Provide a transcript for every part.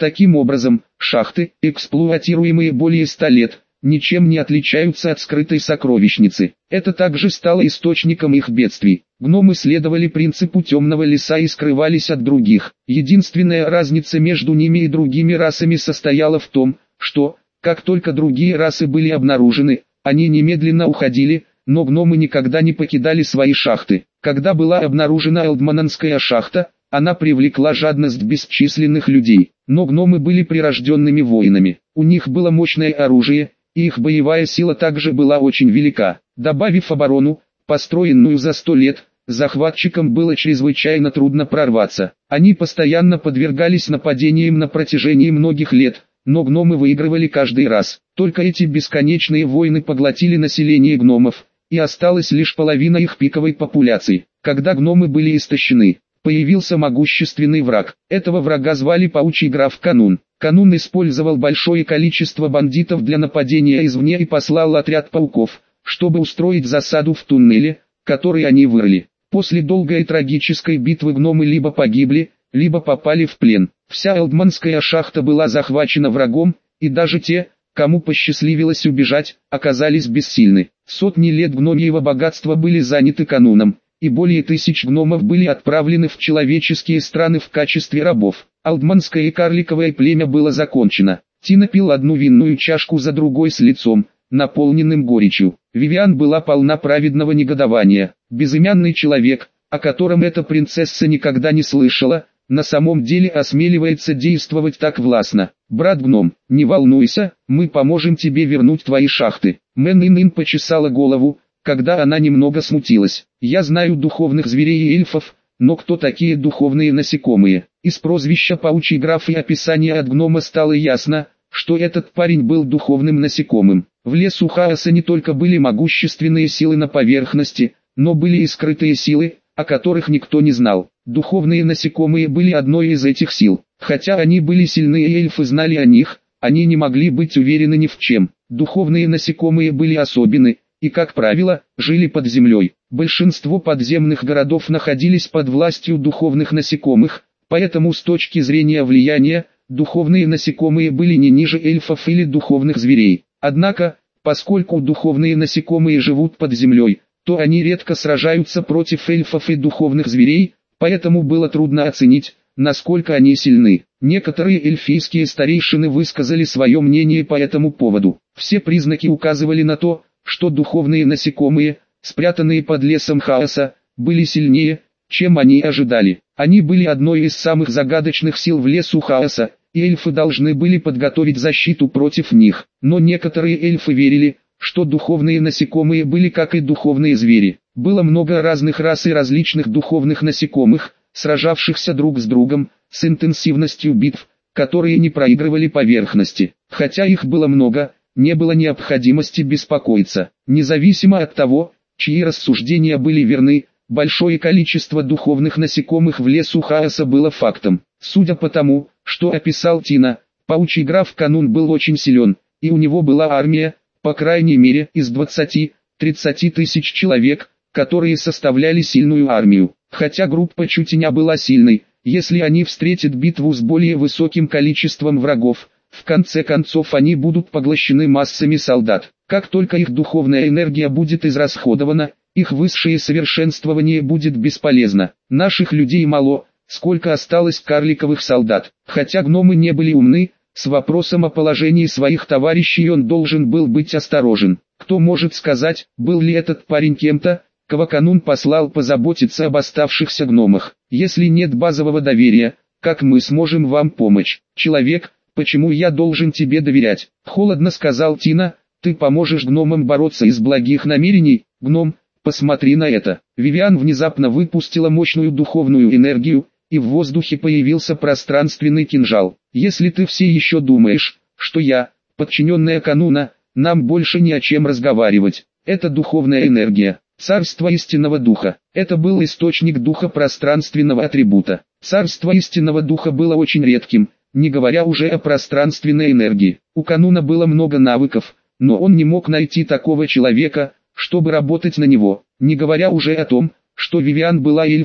Таким образом, шахты, эксплуатируемые более 100 лет, ничем не отличаются от скрытой сокровищницы. Это также стало источником их бедствий. Гномы следовали принципу темного леса и скрывались от других. Единственная разница между ними и другими расами состояла в том, что, как только другие расы были обнаружены, они немедленно уходили, но гномы никогда не покидали свои шахты. Когда была обнаружена Элдмананская шахта, она привлекла жадность бесчисленных людей. Но гномы были прирожденными воинами. У них было мощное оружие, и их боевая сила также была очень велика. Добавив оборону, построенную за 100 лет, захватчикам было чрезвычайно трудно прорваться. Они постоянно подвергались нападениям на протяжении многих лет, но гномы выигрывали каждый раз. Только эти бесконечные войны поглотили население гномов, и осталась лишь половина их пиковой популяции. Когда гномы были истощены, появился могущественный враг. Этого врага звали паучий граф Канун. Канун использовал большое количество бандитов для нападения извне и послал отряд пауков, чтобы устроить засаду в туннеле, который они вырыли. После долгой и трагической битвы гномы либо погибли, либо попали в плен. Вся Элдманская шахта была захвачена врагом, и даже те, кому посчастливилось убежать, оказались бессильны. Сотни лет гномьего богатства были заняты Кануном, и более 1000 гномов были отправлены в человеческие страны в качестве рабов. Алдманское и карликовое племя было закончено. Тина пил одну винную чашку за другой с лицом, наполненным горечью. Вивиан была полна праведного негодования. Безымянный человек, о котором эта принцесса никогда не слышала, на самом деле осмеливается действовать так властно. «Брат-гном, не волнуйся, мы поможем тебе вернуть твои шахты». Мэн-Ин-Ин почесала голову, когда она немного смутилась. «Я знаю духовных зверей и эльфов, но кто такие духовные насекомые?» Из прозвища «Паучий граф» и описания от гнома стало ясно, что этот парень был духовным насекомым. В лесу хаоса не только были могущественные силы на поверхности, но были и скрытые силы, о которых никто не знал. Духовные насекомые были одной из этих сил. Хотя они были сильны и эльфы знали о них, они не могли быть уверены ни в чем. Духовные насекомые были особенны, и, как правило, жили под землей. Большинство подземных городов находились под властью духовных насекомых, поэтому с точки зрения влияния, духовные насекомые были не ниже эльфов или духовных зверей. Однако, поскольку духовные насекомые живут под землей, то они редко сражаются против эльфов и духовных зверей, поэтому было трудно оценить, насколько они сильны. Некоторые эльфийские старейшины высказали свое мнение по этому поводу. Все признаки указывали на то, что духовные насекомые, спрятанные под лесом хаоса, были сильнее, чем они ожидали. Они были одной из самых загадочных сил в лесу хаоса, и эльфы должны были подготовить защиту против них. Но некоторые эльфы верили, что духовные насекомые были как и духовные звери. Было много разных рас и различных духовных насекомых, сражавшихся друг с другом, с интенсивностью битв, которые не проигрывали поверхности. Хотя их было много, не было необходимости беспокоиться. Независимо от того, чьи рассуждения были верны, большое количество духовных насекомых в лесу хаоса было фактом. Судя по тому, что описал Тина, паучий граф Канун был очень силен, и у него была армия, по крайней мере, из 20-30 тысяч человек, которые составляли сильную армию. Хотя группа Чутиня была сильной, если они встретят битву с более высоким количеством врагов, в конце концов они будут поглощены массами солдат. Как только их духовная энергия будет израсходована, их высшее совершенствование будет бесполезно. Наших людей мало, сколько осталось карликовых солдат. Хотя гномы не были умны, с вопросом о положении своих товарищей он должен был быть осторожен. Кто может сказать, был ли этот парень кем-то, кого Канун послал позаботиться об оставшихся гномах? Если нет базового доверия, как мы сможем вам помочь? Человек, почему я должен тебе доверять? Холодно сказал Тина, ты поможешь гномам бороться из благих намерений? Гном, посмотри на это. Вивиан внезапно выпустила мощную духовную энергию, и в воздухе появился пространственный кинжал. Если ты все еще думаешь, что я, подчиненная Кануна, нам больше не о чем разговаривать. Это духовная энергия, царство истинного духа. Это был источник духа пространственного атрибута. Царство истинного духа было очень редким, не говоря уже о пространственной энергии. У Кануна было много навыков, но он не мог найти такого человека, чтобы работать на него, не говоря уже о том, что Вивиан была эльфом,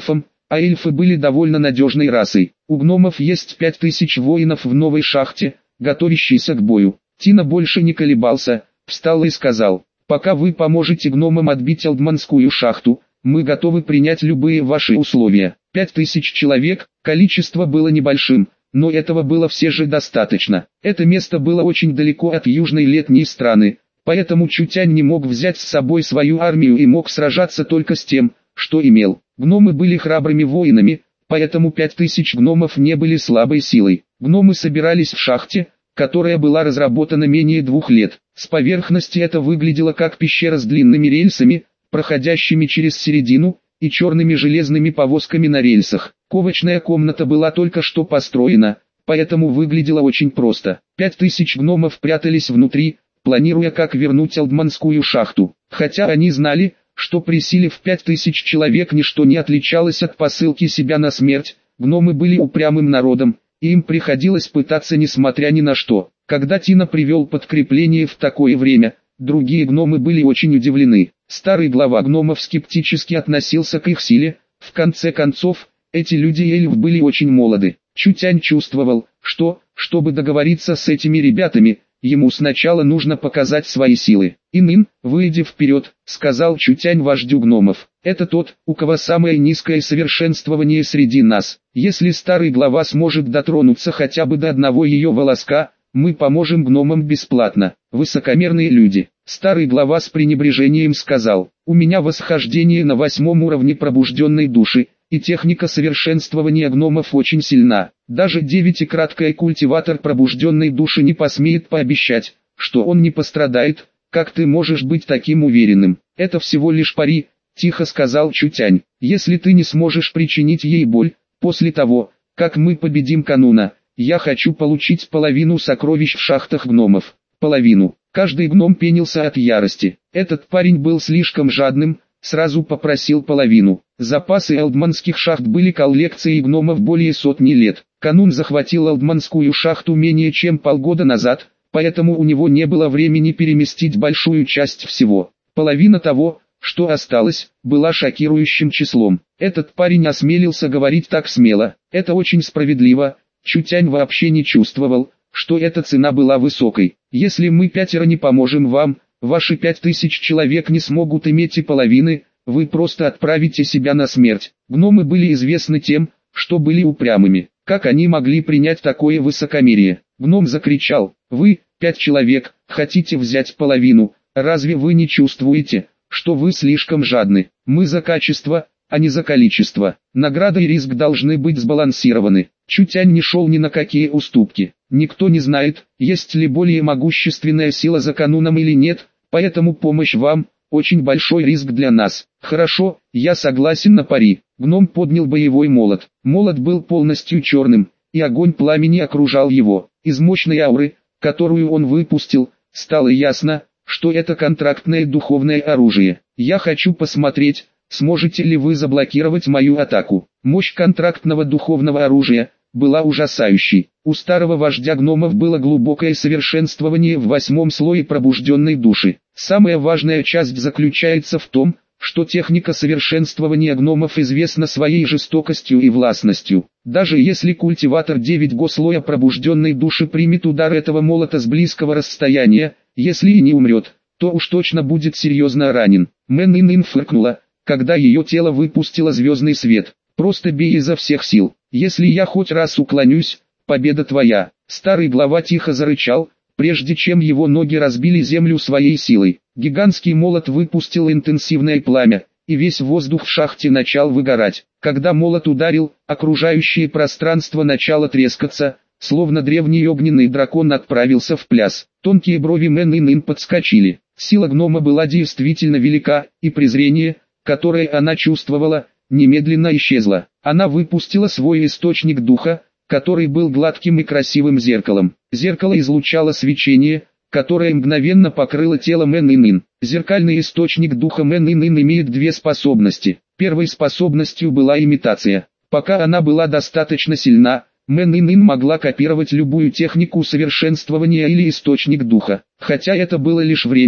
а эльфы были довольно надежной расой. У гномов есть 5000 воинов в новой шахте, готовящиеся к бою. Тина больше не колебался, встал и сказал: «Пока вы поможете гномам отбить Алдманскую шахту, мы готовы принять любые ваши условия». 5000 человек, количество было небольшим, но этого было все же достаточно. Это место было очень далеко от южной летней страны, поэтому Чутянь не мог взять с собой свою армию и мог сражаться только с тем, что имел. Гномы были храбрыми воинами, поэтому 5000 гномов не были слабой силой. Гномы собирались в шахте, которая была разработана менее 2 лет. С поверхности это выглядело как пещера с длинными рельсами, проходящими через середину, и черными железными повозками на рельсах. Ковочная комната была только что построена, поэтому выглядела очень просто. 5000 гномов прятались внутри, планируя, как вернуть Алдманскую шахту. Хотя они знали, что при силе в 5000 человек ничто не отличалось от посылки себя на смерть, гномы были упрямым народом, и им приходилось пытаться несмотря ни на что. Когда Тина привел подкрепление в такое время, другие гномы были очень удивлены. Старый глава гномов скептически относился к их силе. В конце концов, эти люди и эльф были очень молоды. Чутянь чувствовал, что, чтобы договориться с этими ребятами, ему сначала нужно показать свои силы. «Инын, выйди вперед», — сказал Чутянь вождю гномов. «Это тот, у кого самое низкое совершенствование среди нас. Если старый глава сможет дотронуться хотя бы до одного ее волоска, мы поможем гномам бесплатно». Высокомерные люди. Старый глава с пренебрежением сказал: «У меня восхождение на 8 уровне пробужденной души, и техника совершенствования гномов очень сильна. Даже 9-краткий культиватор пробужденной души не посмеет пообещать, что он не пострадает. Как ты можешь быть таким уверенным? Это всего лишь пари», — тихо сказал Чутянь. «Если ты не сможешь причинить ей боль, после того, как мы победим Кануна, я хочу получить половину сокровищ в шахтах гномов». Половину. Каждый гном пенился от ярости. Этот парень был слишком жадным, сразу попросил половину. Запасы алдманских шахт были коллекцией гномов более сотни лет. Канун захватил Алдманскую шахту менее чем полгода назад, поэтому у него не было времени переместить большую часть всего. Половина того, что осталось, была шокирующим числом. Этот парень осмелился говорить так смело. Это очень справедливо. Чутянь вообще не чувствовал, что эта цена была высокой. Если мы 5 не поможем вам, ваши 5000 человек не смогут иметь и половины, вы просто отправите себя на смерть. Гномы были известны тем, что были упрямыми. Как они могли принять такое высокомерие? Гном закричал: «Вы, 5 человек, хотите взять половину, разве вы не чувствуете, что вы слишком жадны? Мы за качество, а не за количество. Награда и риск должны быть сбалансированы». Чутянь не шел ни на какие уступки. Никто не знает, есть ли более могущественная сила за кануном или нет, поэтому помощь вам – очень большой риск для нас. Хорошо, я согласен на пари. Гном поднял боевой молот. Молот был полностью черным, и огонь пламени окружал его. Из мощной ауры, которую он выпустил, стало ясно, что это контрактное духовное оружие. Я хочу посмотреть, сможете ли вы заблокировать мою атаку. Мощь контрактного духовного оружия была ужасающей. У старого вождя гномов было глубокое совершенствование в 8 слое пробужденной души. Самая важная часть заключается в том, что техника совершенствования гномов известна своей жестокостью и властностью. Даже если культиватор 9 слоя пробужденной души примет удар этого молота с близкого расстояния, если и не умрет, то уж точно будет серьезно ранен. Мэн Инын фыркнула, когда ее тело выпустило звездный свет. «Просто бей изо всех сил. Если я хоть раз уклонюсь, победа твоя». Старый глава тихо зарычал, прежде чем его ноги разбили землю своей силой. Гигантский молот выпустил интенсивное пламя, и весь воздух в шахте начал выгорать. Когда молот ударил, окружающее пространство начало трескаться, словно древний огненный дракон отправился в пляс. Тонкие брови Мэн Инын подскочили. Сила гнома была действительно велика, и презрение, которое она чувствовала, немедленно исчезла. Она выпустила свой источник духа, который был гладким и красивым зеркалом. Зеркало излучало свечение, которое мгновенно покрыло тело Мэн Инын. Зеркальный источник духа Мэн Инын имеет 2 способности. Первой способностью была имитация. Пока она была достаточно сильна, Мэн Инын могла копировать любую технику совершенствования или источник духа. Хотя это было лишь временно,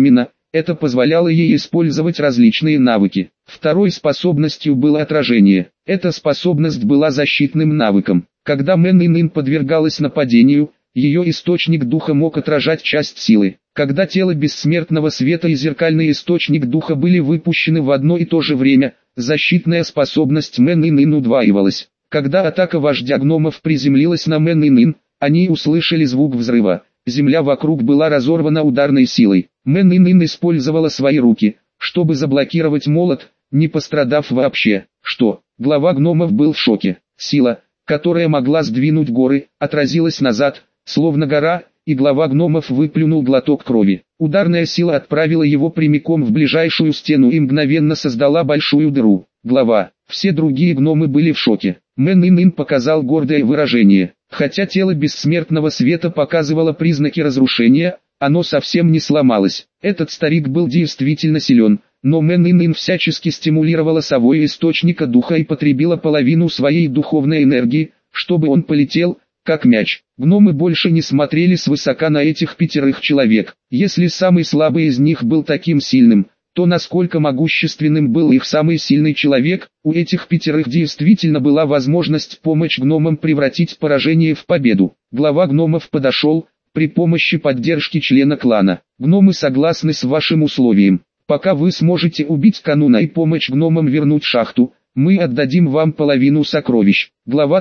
это позволяло ей использовать различные навыки. Второй способностью было отражение. Эта способность была защитным навыком. Когда Мэн Ин подвергалась нападению, ее источник духа мог отражать часть силы. Когда тело бессмертного света и зеркальный источник духа были выпущены в одно и то же время, защитная способность Мэн Ин удваивалась. Когда атака вождя гномов приземлилась на Мэн Ин, они услышали звук взрыва. Земля вокруг была разорвана ударной силой. Мэн Ин использовала свои руки, чтобы заблокировать молот, не пострадав вообще. Что? Глава гномов был в шоке. Сила, которая могла сдвинуть горы, отразилась назад, словно гора, и глава гномов выплюнул глоток крови. Ударная сила отправила его прямиком в ближайшую стену и мгновенно создала большую дыру. Глава. Все другие гномы были в шоке. Мэн Ин показал гордое выражение. Хотя тело бессмертного света показывало признаки разрушения, оно совсем не сломалось. Этот старик был действительно силен, но Мэн Ин всячески стимулировала совой источника духа и потребила половину своей духовной энергии, чтобы он полетел, как мяч. Гномы больше не смотрели свысока на этих 5 человек. Если самый слабый из них был таким сильным, то насколько могущественным был их самый сильный человек, у этих 5 действительно была возможность помочь гномам превратить поражение в победу. Глава гномов подошел, при помощи поддержки члена клана. Гномы согласны с вашим условием. Пока вы сможете убить кануна и помочь гномам вернуть шахту, мы отдадим вам половину сокровищ. Глава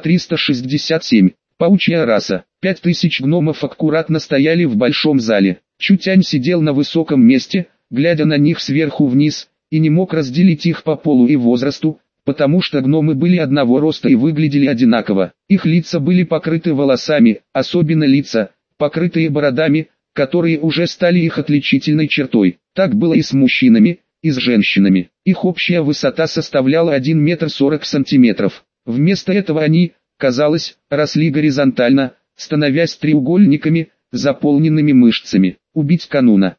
367. Паучья раса. 5000 гномов аккуратно стояли в большом зале. Чутянь сидел на высоком месте, глядя на них сверху вниз, и не мог разделить их по полу и возрасту, потому что гномы были одного роста и выглядели одинаково. Их лица были покрыты волосами, особенно лица, покрытые бородами, которые уже стали их отличительной чертой. Так было и с мужчинами, и с женщинами. Их общая высота составляла 1 метр 40 сантиметров. Вместо этого они, казалось, росли горизонтально, становясь треугольниками, заполненными мышцами. Убить кануна,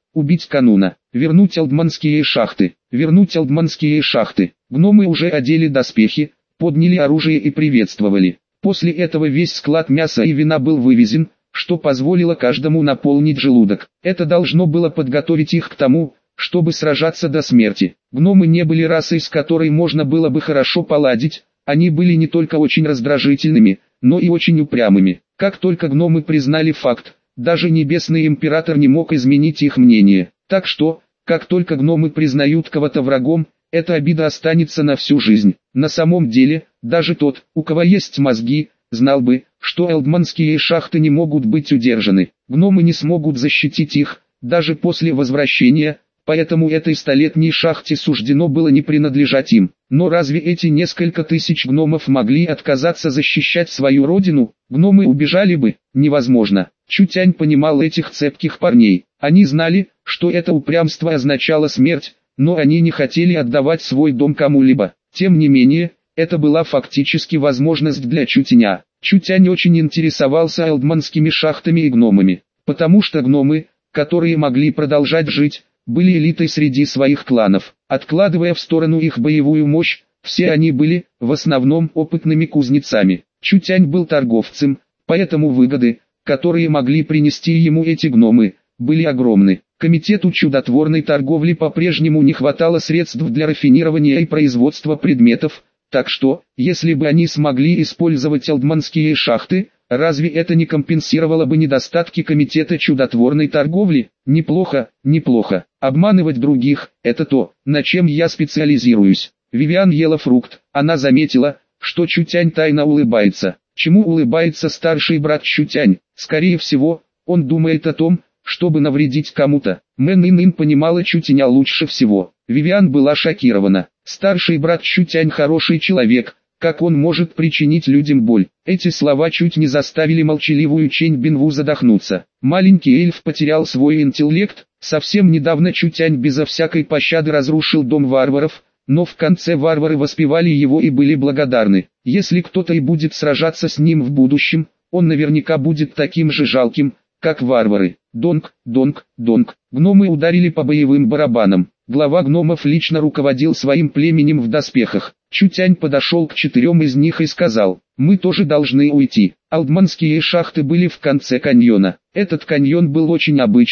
вернуть алдманские шахты, вернуть алдманские шахты. Гномы уже одели доспехи, подняли оружие и приветствовали. После этого весь склад мяса и вина был вывезен, что позволило каждому наполнить желудок. Это должно было подготовить их к тому, чтобы сражаться до смерти. Гномы не были расой, с которой можно было бы хорошо поладить, они были не только очень раздражительными, но и очень упрямыми. Как только гномы признали факт, даже Небесный Император не мог изменить их мнение. Так что, как только гномы признают кого-то врагом, эта обида останется на всю жизнь. На самом деле, даже тот, у кого есть мозги, знал бы, что элдманские шахты не могут быть удержаны. Гномы не смогут защитить их, даже после возвращения, поэтому этой столетней шахте суждено было не принадлежать им. Но разве эти несколько тысяч гномов могли отказаться защищать свою родину? Гномы убежали бы? Невозможно. Чутянь понимал этих цепких парней. Они знали, что это упрямство означало смерть, но они не хотели отдавать свой дом кому-либо. Тем не менее, это была фактически возможность для Чутяня. Чутянь очень интересовался элдманскими шахтами и гномами, потому что гномы, которые могли продолжать жить, были элитой среди своих кланов. Откладывая в сторону их боевую мощь, все они были, в основном, опытными кузнецами. Чутянь был торговцем, поэтому выгоды, которые могли принести ему эти гномы, были огромны. Комитету чудотворной торговли по-прежнему не хватало средств для рафинирования и производства предметов, так что, если бы они смогли использовать элдманские шахты, разве это не компенсировало бы недостатки Комитета чудотворной торговли? Неплохо, неплохо. Обманывать других – это то, на чем я специализируюсь. Вивиан ела фрукт, она заметила, что Чутянь тайно улыбается. Чему улыбается старший брат Чутянь? Скорее всего, он думает о том, чтобы навредить кому-то. Мэн Ин понимала Чутяня лучше всего. Вивиан была шокирована. Старший брат Чутянь хороший человек, как он может причинить людям боль? Эти слова чуть не заставили молчаливую Чэнь Бинву задохнуться. Маленький эльф потерял свой интеллект, совсем недавно Чутянь безо всякой пощады разрушил дом варваров, но в конце варвары воспевали его и были благодарны. Если кто-то и будет сражаться с ним в будущем, он наверняка будет таким же жалким, как варвары. Донг, донг, донг. Гномы ударили по боевым барабанам. Глава гномов лично руководил своим племенем в доспехах. Чутянь подошел к 4 из них и сказал: «Мы тоже должны уйти». Алдманские шахты были в конце каньона. Этот каньон был очень обычным,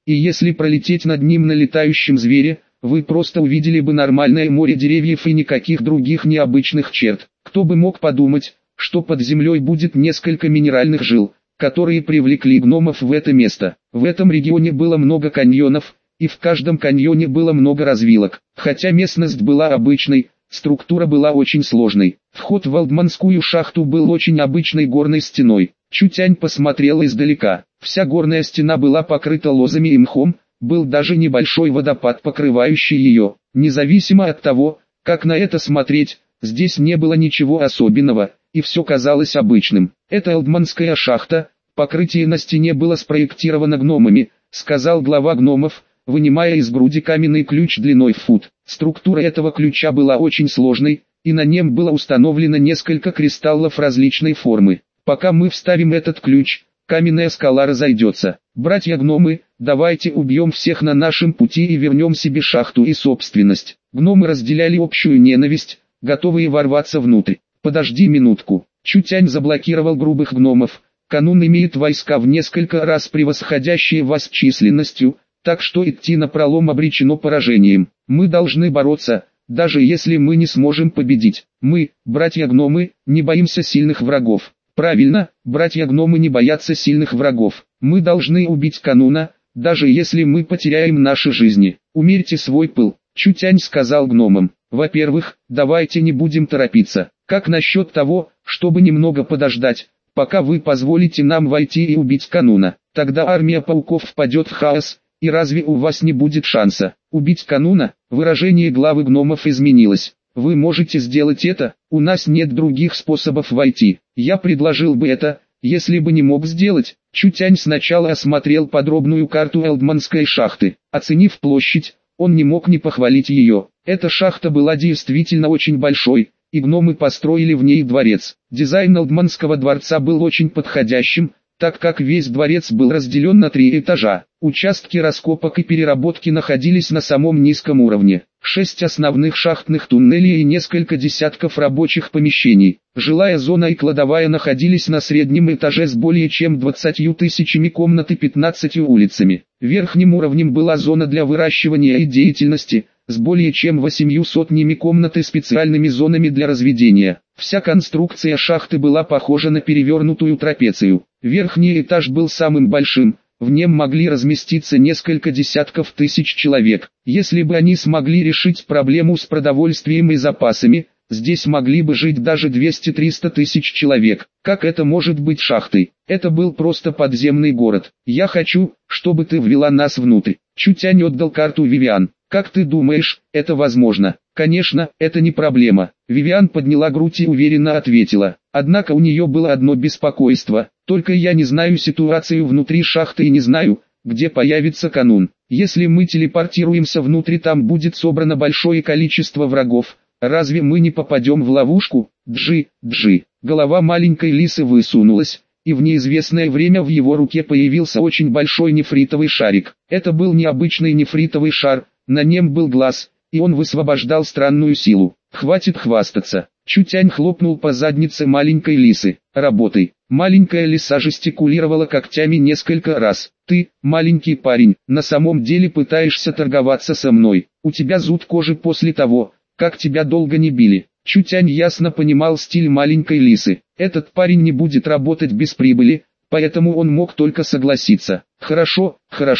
и если пролететь над ним на летающем звере, вы просто увидели бы нормальное море деревьев и никаких других необычных черт. Кто бы мог подумать, что под землей будет несколько минеральных жил, которые привлекли гномов в это место. В этом регионе было много каньонов, и в каждом каньоне было много развилок. Хотя местность была обычной, структура была очень сложной. Вход в Алдманскую шахту был очень обычной горной стеной. Чутянь посмотрела издалека. Вся горная стена была покрыта лозами и мхом, был даже небольшой водопад, покрывающий ее. Независимо от того, как на это смотреть, здесь не было ничего особенного, и все казалось обычным. Это Алдманская шахта, покрытие на стене было спроектировано гномами, сказал глава гномов, вынимая из груди каменный ключ длиной в фут. Структура этого ключа была очень сложной, и на нем было установлено несколько кристаллов различной формы. Пока мы вставим этот ключ, каменная скала разойдется. Братья-гномы, давайте убьем всех на нашем пути и вернем себе шахту и собственность. Гномы разделяли общую ненависть, готовые ворваться внутрь. Подожди минутку. Чутянь заблокировал грубых гномов. Канун имеет войска в несколько раз превосходящие вас численностью, так что идти напролом обречено поражением. Мы должны бороться, даже если мы не сможем победить. Мы, братья-гномы, не боимся сильных врагов. Правильно, братья-гномы не боятся сильных врагов. Мы должны убить Кануна, даже если мы потеряем наши жизни. Умерьте свой пыл, Чутянь сказал гномам. Во-первых, давайте не будем торопиться. Как насчет того, чтобы немного подождать, пока вы позволите нам войти и убить Кануна? Тогда армия пауков впадет в хаос, и разве у вас не будет шанса убить Кануна? Выражение главы гномов изменилось. Вы можете сделать это, у нас нет других способов войти. Я предложил бы это, если бы не мог сделать. Чутянь сначала осмотрел подробную карту Элдманской шахты. Оценив площадь, он не мог не похвалить ее. Эта шахта была действительно очень большой, и гномы построили в ней дворец. Дизайн Элдманского дворца был очень подходящим, так как весь дворец был разделен на 3 этажа. Участки раскопок и переработки находились на самом низком уровне. 6 основных шахтных туннелей и несколько десятков рабочих помещений. Жилая зона и кладовая находились на среднем этаже с более чем 20 тысячами комнат и 15 улицами. Верхним уровнем была зона для выращивания и деятельности, с более чем 8 сотнями комнат и специальными зонами для разведения. Вся конструкция шахты была похожа на перевернутую трапецию. Верхний этаж был самым большим, в нем могли разместиться несколько десятков тысяч человек. Если бы они смогли решить проблему с продовольствием и запасами, здесь могли бы жить даже 200-300 тысяч человек. Как это может быть шахтой? Это был просто подземный город. Я хочу, чтобы ты ввела нас внутрь. Чутянь отдал карту Вивиан. Как ты думаешь, это возможно? Конечно, это не проблема. Вивиан подняла грудь и уверенно ответила. Однако у нее было одно беспокойство. Только я не знаю ситуацию внутри шахты и не знаю, где появится Канун. Если мы телепортируемся внутрь, там будет собрано большое количество врагов. Разве мы не попадем в ловушку? Джи. Голова маленькой лисы высунулась, и в неизвестное время в его руке появился очень большой нефритовый шарик. Это был необычный нефритовый шар, на нем был глаз, и он высвобождал странную силу. Хватит хвастаться. Чутянь хлопнул по заднице маленькой лисы. Работай. Маленькая лиса жестикулировала когтями несколько раз. Ты, маленький парень, на самом деле пытаешься торговаться со мной. У тебя зуд кожи после того, как тебя долго не били. Чутянь ясно понимал стиль маленькой лисы. Этот парень не будет работать без прибыли, поэтому он мог только согласиться. Хорошо,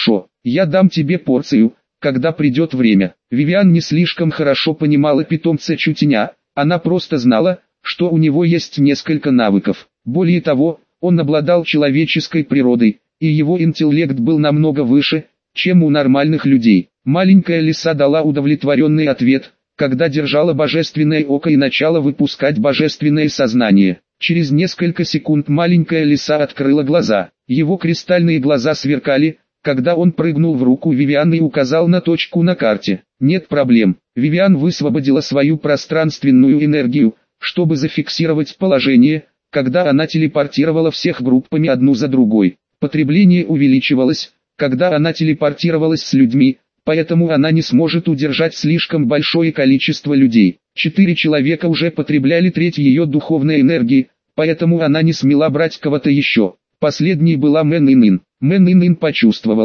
я дам тебе порцию, когда придет время. Вивиан не слишком хорошо понимала питомца Чутяня, она просто знала, что у него есть несколько навыков. Более того, он обладал человеческой природой, и его интеллект был намного выше, чем у нормальных людей. Маленькая лиса дала удовлетворенный ответ, когда держала божественное око и начала выпускать божественное сознание. Через несколько секунд маленькая лиса открыла глаза. Его кристальные глаза сверкали, когда он прыгнул в руку Вивиан и указал на точку на карте. Нет проблем. Вивиан высвободила свою пространственную энергию, чтобы зафиксировать положение, когда она телепортировала всех группами одну за другой. Потребление увеличивалось, когда она телепортировалась с людьми, поэтому она не сможет удержать слишком большое количество людей. 4 человека уже потребляли треть ее духовной энергии, поэтому она не смела брать кого-то еще. Последней была Мэн Инын. Мэн Инын почувствовала,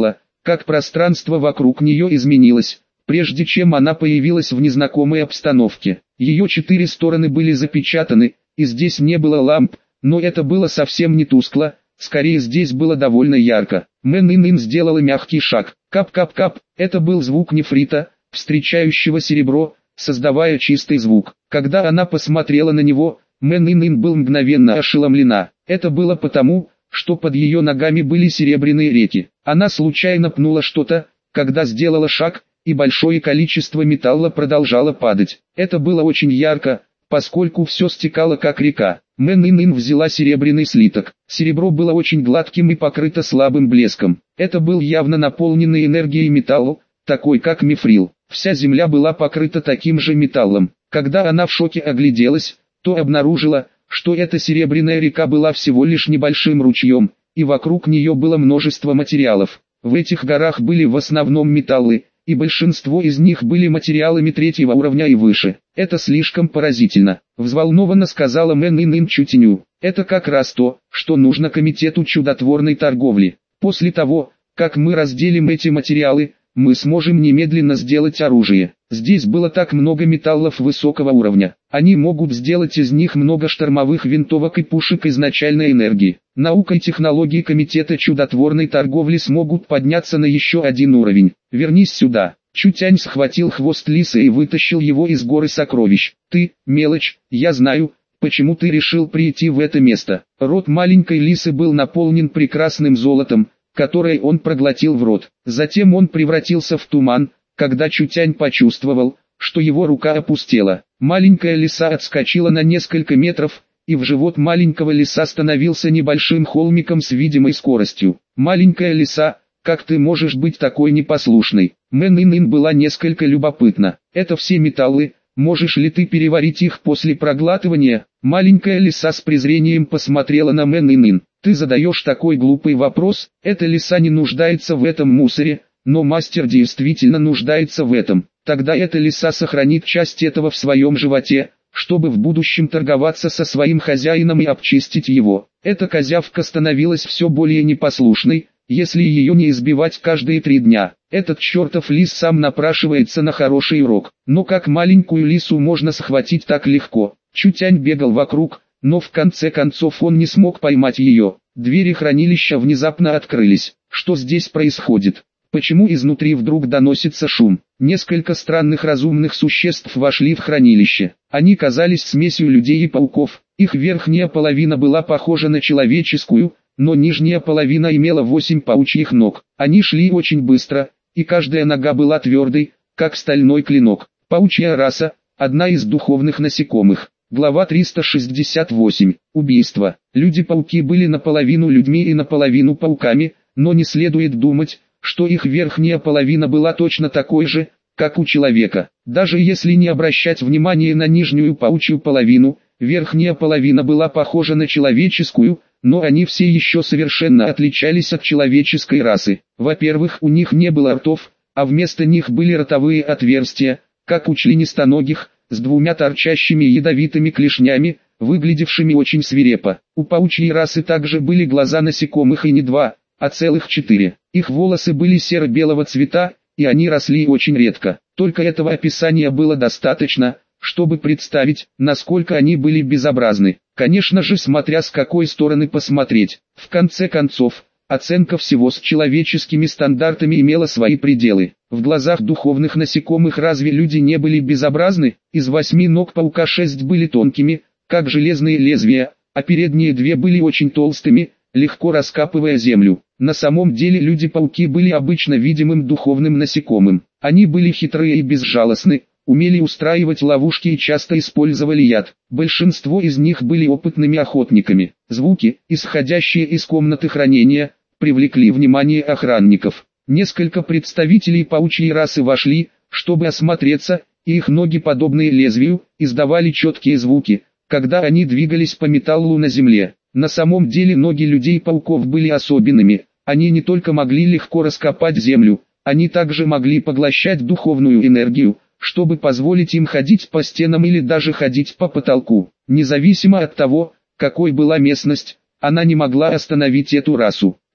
как пространство вокруг нее изменилось, прежде чем она появилась в незнакомой обстановке. Ее 4 стороны были запечатаны, и здесь не было ламп, но это было совсем не тускло, скорее здесь было довольно ярко. Мэн Ин сделала мягкий шаг. Кап-кап-кап, это был звук нефрита, встречающего серебро, создавая чистый звук. Когда она посмотрела на него, Мэн Ин был мгновенно ошеломлена. Это было потому, что под ее ногами были серебряные реки. Она случайно пнула что-то, когда сделала шаг, и большое количество металла продолжало падать. Это было очень ярко, поскольку все стекало как река. Мэн Ин взяла серебряный слиток. Серебро было очень гладким и покрыто слабым блеском. Это был явно наполненный энергией металл, такой как мифрил. Вся земля была покрыта таким же металлом. Когда она в шоке огляделась, то обнаружила, что эта серебряная река была всего лишь небольшим ручьем, и вокруг нее было множество материалов. В этих горах были в основном металлы, и большинство из них были материалами 3-го уровня и выше. Это слишком поразительно, взволнованно сказала Мэн Ин Чутиню. Это как раз то, что нужно комитету чудотворной торговли. После того, как мы разделим эти материалы, мы сможем немедленно сделать оружие. Здесь было так много металлов высокого уровня. Они могут сделать из них много штормовых винтовок и пушек изначальной энергии. Наука и технологии комитета чудотворной торговли смогут подняться на еще один уровень. Вернись сюда. Чутянь схватил хвост лисы и вытащил его из горы сокровищ. Ты, мелочь, я знаю, почему ты решил прийти в это место. Рот маленькой лисы был наполнен прекрасным золотом, которое он проглотил в рот. Затем он превратился в туман, когда Чутянь почувствовал, что его рука опустела. Маленькая лиса отскочила на несколько метров, и в живот маленького лиса становился небольшим холмиком с видимой скоростью. Маленькая лиса, как ты можешь быть такой непослушной? Мэн Ин была несколько любопытна. Это все металлы, можешь ли ты переварить их после проглатывания? Маленькая лиса с презрением посмотрела на Мэн Ин. Ты задаешь такой глупый вопрос, эта лиса не нуждается в этом мусоре, но мастер действительно нуждается в этом. Тогда эта лиса сохранит часть этого в своем животе, чтобы в будущем торговаться со своим хозяином и обчистить его. Эта козявка становилась все более непослушной, если ее не избивать каждые 3 дня. Этот чертов лис сам напрашивается на хороший урок. Но как маленькую лису можно схватить так легко? Чутянь бегал вокруг, но в конце концов он не смог поймать ее. Двери хранилища внезапно открылись. Что здесь происходит? Почему изнутри вдруг доносится шум? Несколько странных разумных существ вошли в хранилище. Они казались смесью людей и пауков. Их верхняя половина была похожа на человеческую, но нижняя половина имела 8 паучьих ног. Они шли очень быстро, и каждая нога была твердой, как стальной клинок. Паучья раса – одна из духовных насекомых. Глава 368. Убийство. Люди-пауки были наполовину людьми и наполовину пауками, но не следует думать, что их верхняя половина была точно такой же, как у человека. Даже если не обращать внимания на нижнюю паучью половину, верхняя половина была похожа на человеческую, но они все еще совершенно отличались от человеческой расы. Во-первых, у них не было ртов, а вместо них были ротовые отверстия, как у членистоногих, с 2 торчащими ядовитыми клешнями, выглядевшими очень свирепо. У паучьей расы также были глаза насекомых и не 2, а целых 4. Их волосы были серо-белого цвета, и они росли очень редко. Только этого описания было достаточно, чтобы представить, насколько они были безобразны. Конечно же, смотря с какой стороны посмотреть. В конце концов, оценка всего с человеческими стандартами имела свои пределы. В глазах духовных насекомых разве люди не были безобразны? Из 8 ног паука 6 были тонкими, как железные лезвия, а передние 2 были очень толстыми, легко раскапывая землю. На самом деле люди-пауки были обычно видимым духовным насекомым. Они были хитрые и безжалостны, умели устраивать ловушки и часто использовали яд. Большинство из них были опытными охотниками. Звуки, исходящие из комнаты хранения, привлекли внимание охранников. Несколько представителей паучьей расы вошли, чтобы осмотреться, и их ноги, подобные лезвию, издавали четкие звуки, когда они двигались по металлу на земле. На самом деле ноги людей-пауков были особенными, они не только могли легко раскопать землю, они также могли поглощать духовную энергию, чтобы позволить им ходить по стенам или даже ходить по потолку. Независимо от того, какой была местность, она не могла остановить эту расу.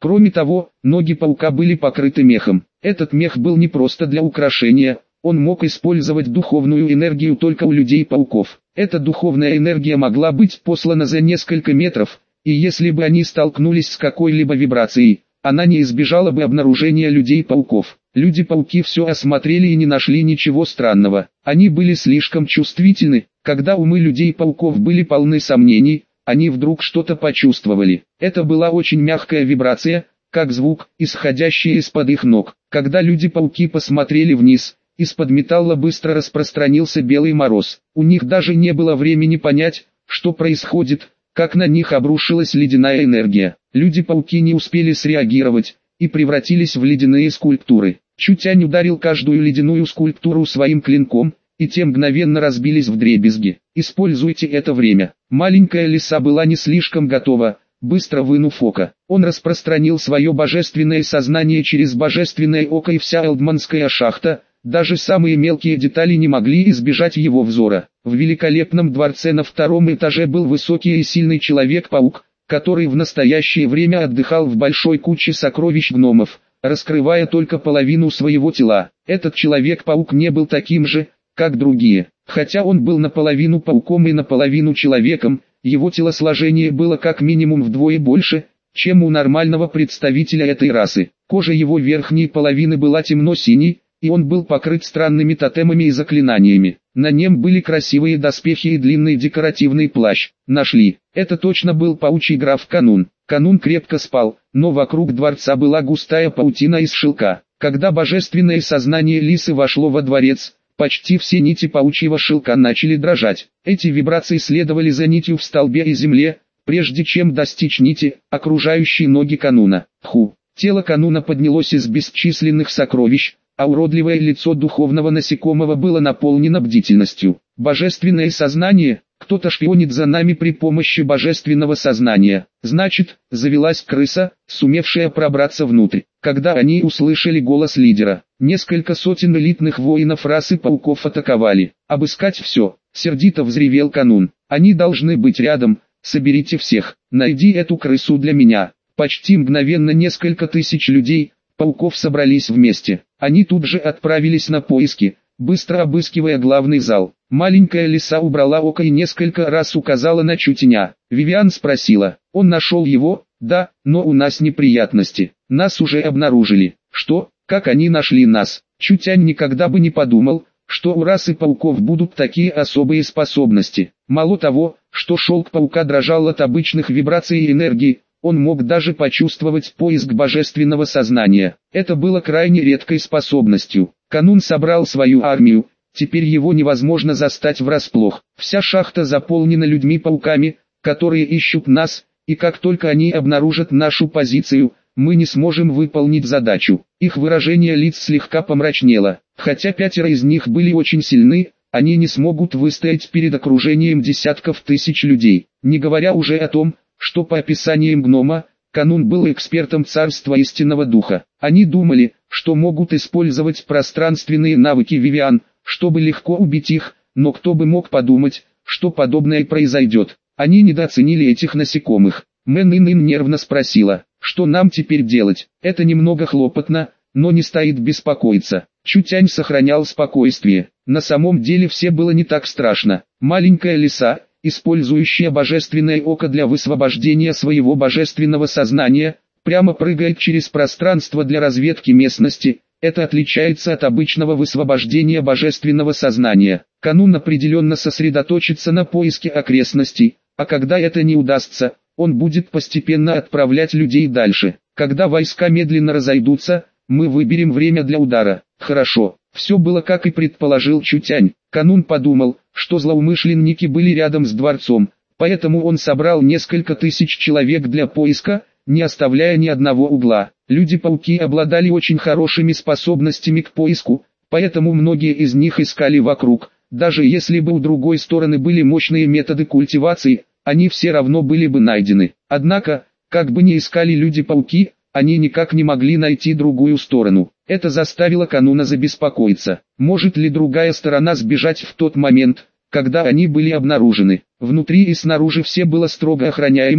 Кроме того, ноги паука были покрыты мехом. Этот мех был не просто для украшения, он мог использовать духовную энергию только у людей-пауков. Эта духовная энергия могла быть послана за несколько метров, и если бы они столкнулись с какой-либо вибрацией, она не избежала бы обнаружения людей-пауков. Люди-пауки все осмотрели и не нашли ничего странного. Они были слишком чувствительны. Когда умы людей-пауков были полны сомнений, они вдруг что-то почувствовали. Это была очень мягкая вибрация, как звук, исходящий из-под их ног. Когда люди-пауки посмотрели вниз, из-под металла быстро распространился белый мороз. У них даже не было времени понять, что происходит, как на них обрушилась ледяная энергия. Люди-пауки не успели среагировать и превратились в ледяные скульптуры. Чутянь ударил каждую ледяную скульптуру своим клинком, и те мгновенно разбились вдребезги. Используйте это время. Маленькая лиса была не слишком готова. Быстро вынув око, он распространил свое божественное сознание через божественное око, и вся Элдманская шахта, даже самые мелкие детали не могли избежать его взора. В великолепном дворце на втором этаже был высокий и сильный человек-паук, который в настоящее время отдыхал в большой куче сокровищ гномов, раскрывая только половину своего тела. Этот человек-паук не был таким же, как другие. Хотя он был наполовину пауком и наполовину человеком, его телосложение было как минимум вдвое больше, чем у нормального представителя этой расы. Кожа его верхней половины была темно-синей, и он был покрыт странными тотемами и заклинаниями. На нем были красивые доспехи и длинный декоративный плащ. Нашли. Это точно был паучий граф Канун. Канун крепко спал, но вокруг дворца была густая паутина из шелка. Когда божественное сознание лисы вошло во дворец, почти все нити паучьего шелка начали дрожать. Эти вибрации следовали за нитью в столбе и земле, прежде чем достичь нити, окружающей ноги Кануна. Тело Кануна поднялось из бесчисленных сокровищ, а уродливое лицо духовного насекомого было наполнено бдительностью. Божественное сознание, кто-то шпионит за нами при помощи божественного сознания. Значит, завелась крыса, сумевшая пробраться внутрь. Когда они услышали голос лидера, несколько сотен элитных воинов расы пауков атаковали. Обыскать все, сердито взревел Канун. Они должны быть рядом, соберите всех, найди эту крысу для меня. Почти мгновенно несколько тысяч людей, пауков собрались вместе. Они тут же отправились на поиски, быстро обыскивая главный зал. Маленькая лиса убрала око и несколько раз указала на Чутяня. Вивиан спросила, он нашел его? Да, но у нас неприятности. Нас уже обнаружили. Что? Как они нашли нас? Чутянь никогда бы не подумал, что у расы пауков будут такие особые способности. Мало того, что шелк паука дрожал от обычных вибраций и энергии, он мог даже почувствовать поиск божественного сознания. Это было крайне редкой способностью. Канун собрал свою армию, теперь его невозможно застать врасплох. Вся шахта заполнена людьми-пауками, которые ищут нас, и как только они обнаружат нашу позицию, мы не сможем выполнить задачу. Их выражение лиц слегка помрачнело. Хотя 5 из них были очень сильны, они не смогут выстоять перед окружением десятков тысяч людей. Не говоря уже о том, что по описаниям гнома, Канун был экспертом царства истинного духа. Они думали, что могут использовать пространственные навыки Вивиан, чтобы легко убить их, но кто бы мог подумать, что подобное произойдет. Они недооценили этих насекомых. Мэн Ин нервно спросила, что нам теперь делать. Это немного хлопотно, но не стоит беспокоиться. Чутянь сохранял спокойствие. На самом деле все было не так страшно. Маленькая лиса, использующая божественное око для высвобождения своего божественного сознания, прямо прыгает через пространство для разведки местности. Это отличается от обычного высвобождения божественного сознания. Канун определенно сосредоточится на поиске окрестностей, а когда это не удастся, он будет постепенно отправлять людей дальше. Когда войска медленно разойдутся, мы выберем время для удара. Хорошо, все было как и предположил Чутянь. Канун подумал, что злоумышленники были рядом с дворцом, поэтому он собрал несколько тысяч человек для поиска, не оставляя ни одного угла. Люди-пауки обладали очень хорошими способностями к поиску, поэтому многие из них искали вокруг. Даже если бы у другой стороны были мощные методы культивации, они все равно были бы найдены. Однако, как бы ни искали люди-пауки, они никак не могли найти другую сторону. Это заставило Кануна забеспокоиться. Может ли другая сторона сбежать в тот момент, когда они были обнаружены? Внутри и снаружи все было строго охраняемо,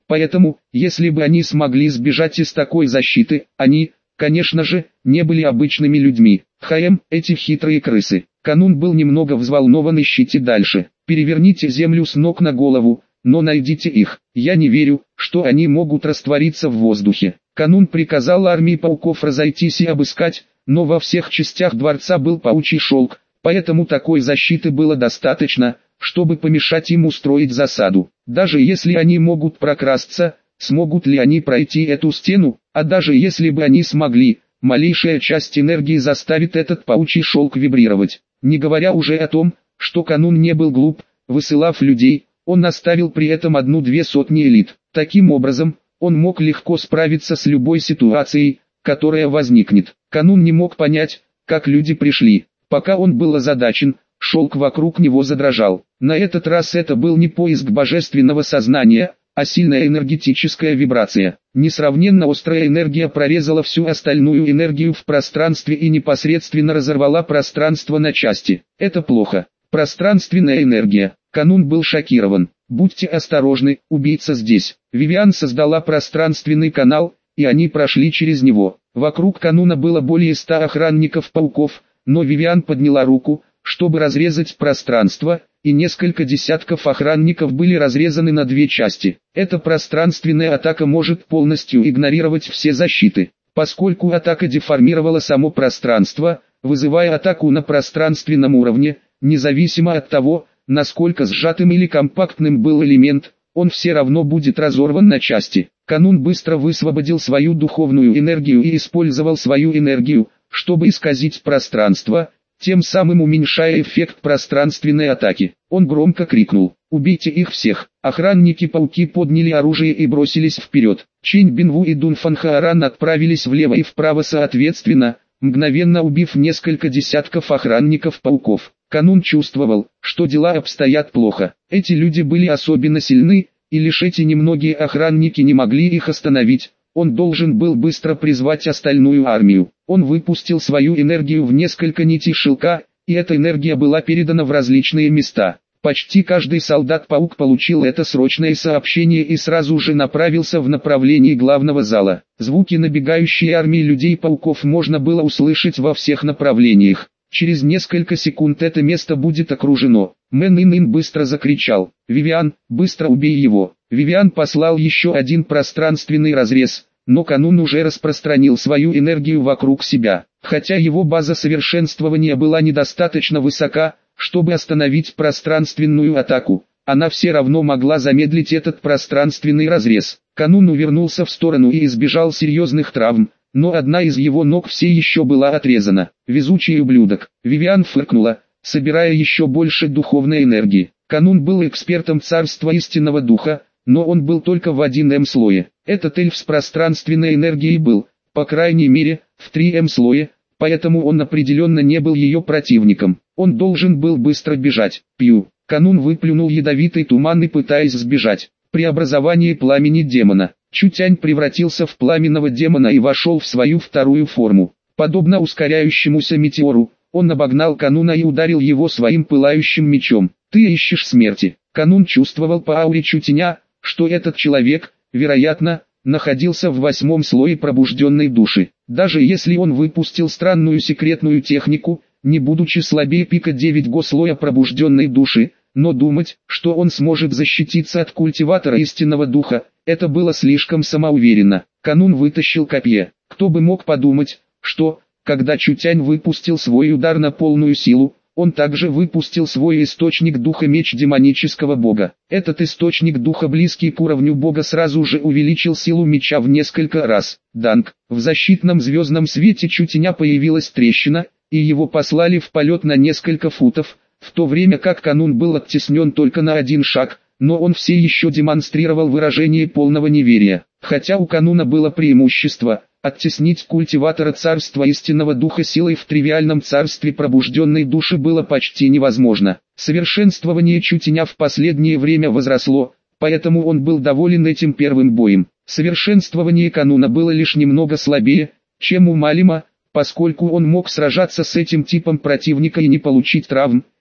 Поэтому, если бы они смогли сбежать из такой защиты, они, конечно же, не были обычными людьми. Эти хитрые крысы. Канун был немного взволнован, ищите дальше. Переверните землю с ног на голову, но найдите их. Я не верю, что они могут раствориться в воздухе. Канун приказал армии пауков разойтись и обыскать, но во всех частях дворца был паучий шелк, поэтому такой защиты было достаточно, чтобы помешать им устроить засаду. Даже если они могут прокрасться, смогут ли они пройти эту стену, а даже если бы они смогли, малейшая часть энергии заставит этот паучий шелк вибрировать. Не говоря уже о том, что Канун не был глуп, высылав людей, он оставил при этом 1-2 сотни элит. Таким образом, он мог легко справиться с любой ситуацией, которая возникнет. Канун не мог понять, как люди пришли. Пока он был озадачен, шелк вокруг него задрожал. На этот раз это был не поиск божественного сознания, а сильная энергетическая вибрация. Несравненно острая энергия прорезала всю остальную энергию в пространстве и непосредственно разорвала пространство на части. Это плохо. Пространственная энергия. Канун был шокирован. Будьте осторожны, убийца здесь. Вивиан создала пространственный канал, и они прошли через него. Вокруг Кануна было более 100 охранников-пауков, но Вивиан подняла руку, чтобы разрезать пространство, и несколько десятков охранников были разрезаны на 2 части. Эта пространственная атака может полностью игнорировать все защиты, поскольку атака деформировала само пространство, вызывая атаку на пространственном уровне, независимо от того, насколько сжатым или компактным был элемент, он все равно будет разорван на части. Канун быстро высвободил свою духовную энергию и использовал свою энергию, чтобы исказить пространство, тем самым уменьшая эффект пространственной атаки. Он громко крикнул: «Убейте их всех!» Охранники-пауки подняли оружие и бросились вперед. Чинь Бинву и Дун Фанхааран отправились влево и вправо соответственно, мгновенно убив несколько десятков охранников-пауков. Канун чувствовал, что дела обстоят плохо. Эти люди были особенно сильны, и лишь эти немногие охранники не могли их остановить. Он должен был быстро призвать остальную армию. Он выпустил свою энергию в несколько нитей шелка, и эта энергия была передана в различные места. Почти каждый солдат-паук получил это срочное сообщение и сразу же направился в направлении главного зала. Звуки набегающей армии людей-пауков можно было услышать во всех направлениях. Через несколько секунд это место будет окружено. Мэн Ин быстро закричал: «Вивиан, быстро убей его!» Вивиан послал еще один пространственный разрез, но Канун уже распространил свою энергию вокруг себя. Хотя его база совершенствования была недостаточно высока, чтобы остановить пространственную атаку, она все равно могла замедлить этот пространственный разрез. Канун увернулся в сторону и избежал серьезных травм, но одна из его ног все еще была отрезана. «Везучий ублюдок!» Вивиан фыркнула, собирая еще больше духовной энергии. Канун был экспертом царства истинного духа, но он был только в 1М слое. Этот эльф с пространственной энергией был, по крайней мере, в 3М слое, поэтому он определенно не был ее противником. Он должен был быстро бежать. Пью. Канун выплюнул ядовитый туман и пытаясь сбежать. Преобразование пламени демона. Чутянь превратился в пламенного демона и вошел в свою вторую форму. Подобно ускоряющемуся метеору, он обогнал Кануна и ударил его своим пылающим мечом. «Ты ищешь смерти». Канун чувствовал по ауре Чутяня, что этот человек, вероятно, находился в 8 слое пробужденной души. Даже если он выпустил странную секретную технику, не будучи слабее пика 9 слоя пробужденной души, но думать, что он сможет защититься от культиватора истинного духа, это было слишком самоуверенно. Канун вытащил копье. Кто бы мог подумать, что, когда Чутянь выпустил свой удар на полную силу, он также выпустил свой источник духа меч демонического бога. Этот источник духа, близкий к уровню бога, сразу же увеличил силу меча в несколько раз. Данг. В защитном звездном свете Чутяня появилась трещина, и его послали в полет на несколько футов, в то время как Канун был оттеснен только на 1 шаг, но он все еще демонстрировал выражение полного неверия. Хотя у Кануна было преимущество – оттеснить культиватора царства истинного духа силой в тривиальном царстве пробужденной души было почти невозможно. Совершенствование Чутяня в последнее время возросло, поэтому он был доволен этим первым боем. Совершенствование Кануна было лишь немного слабее, чем у Малима, поскольку он мог сражаться с этим типом противника и не получить травм,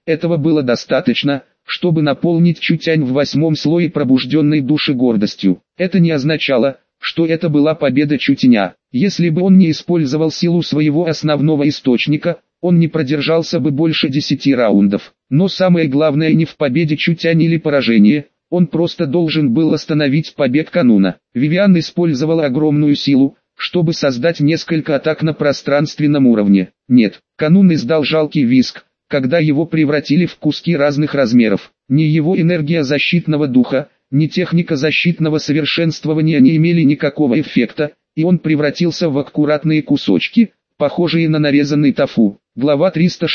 Этого было достаточно, чтобы наполнить Чутянь в 8-м слое пробужденной души гордостью. Это не означало, что это была победа Чутяня. Если бы он не использовал силу своего основного источника, он не продержался бы больше 10 раундов. Но самое главное не в победе Чутянь или поражении, он просто должен был остановить побег Кануна. Вивиан использовала огромную силу, чтобы создать несколько атак на пространственном уровне. Нет, Канун издал жалкий визг, когда его превратили в куски разных размеров. Ни его энергия защитного духа, ни техника защитного совершенствования не имели никакого эффекта, и он превратился в аккуратные кусочки, похожие на нарезанный тофу. Глава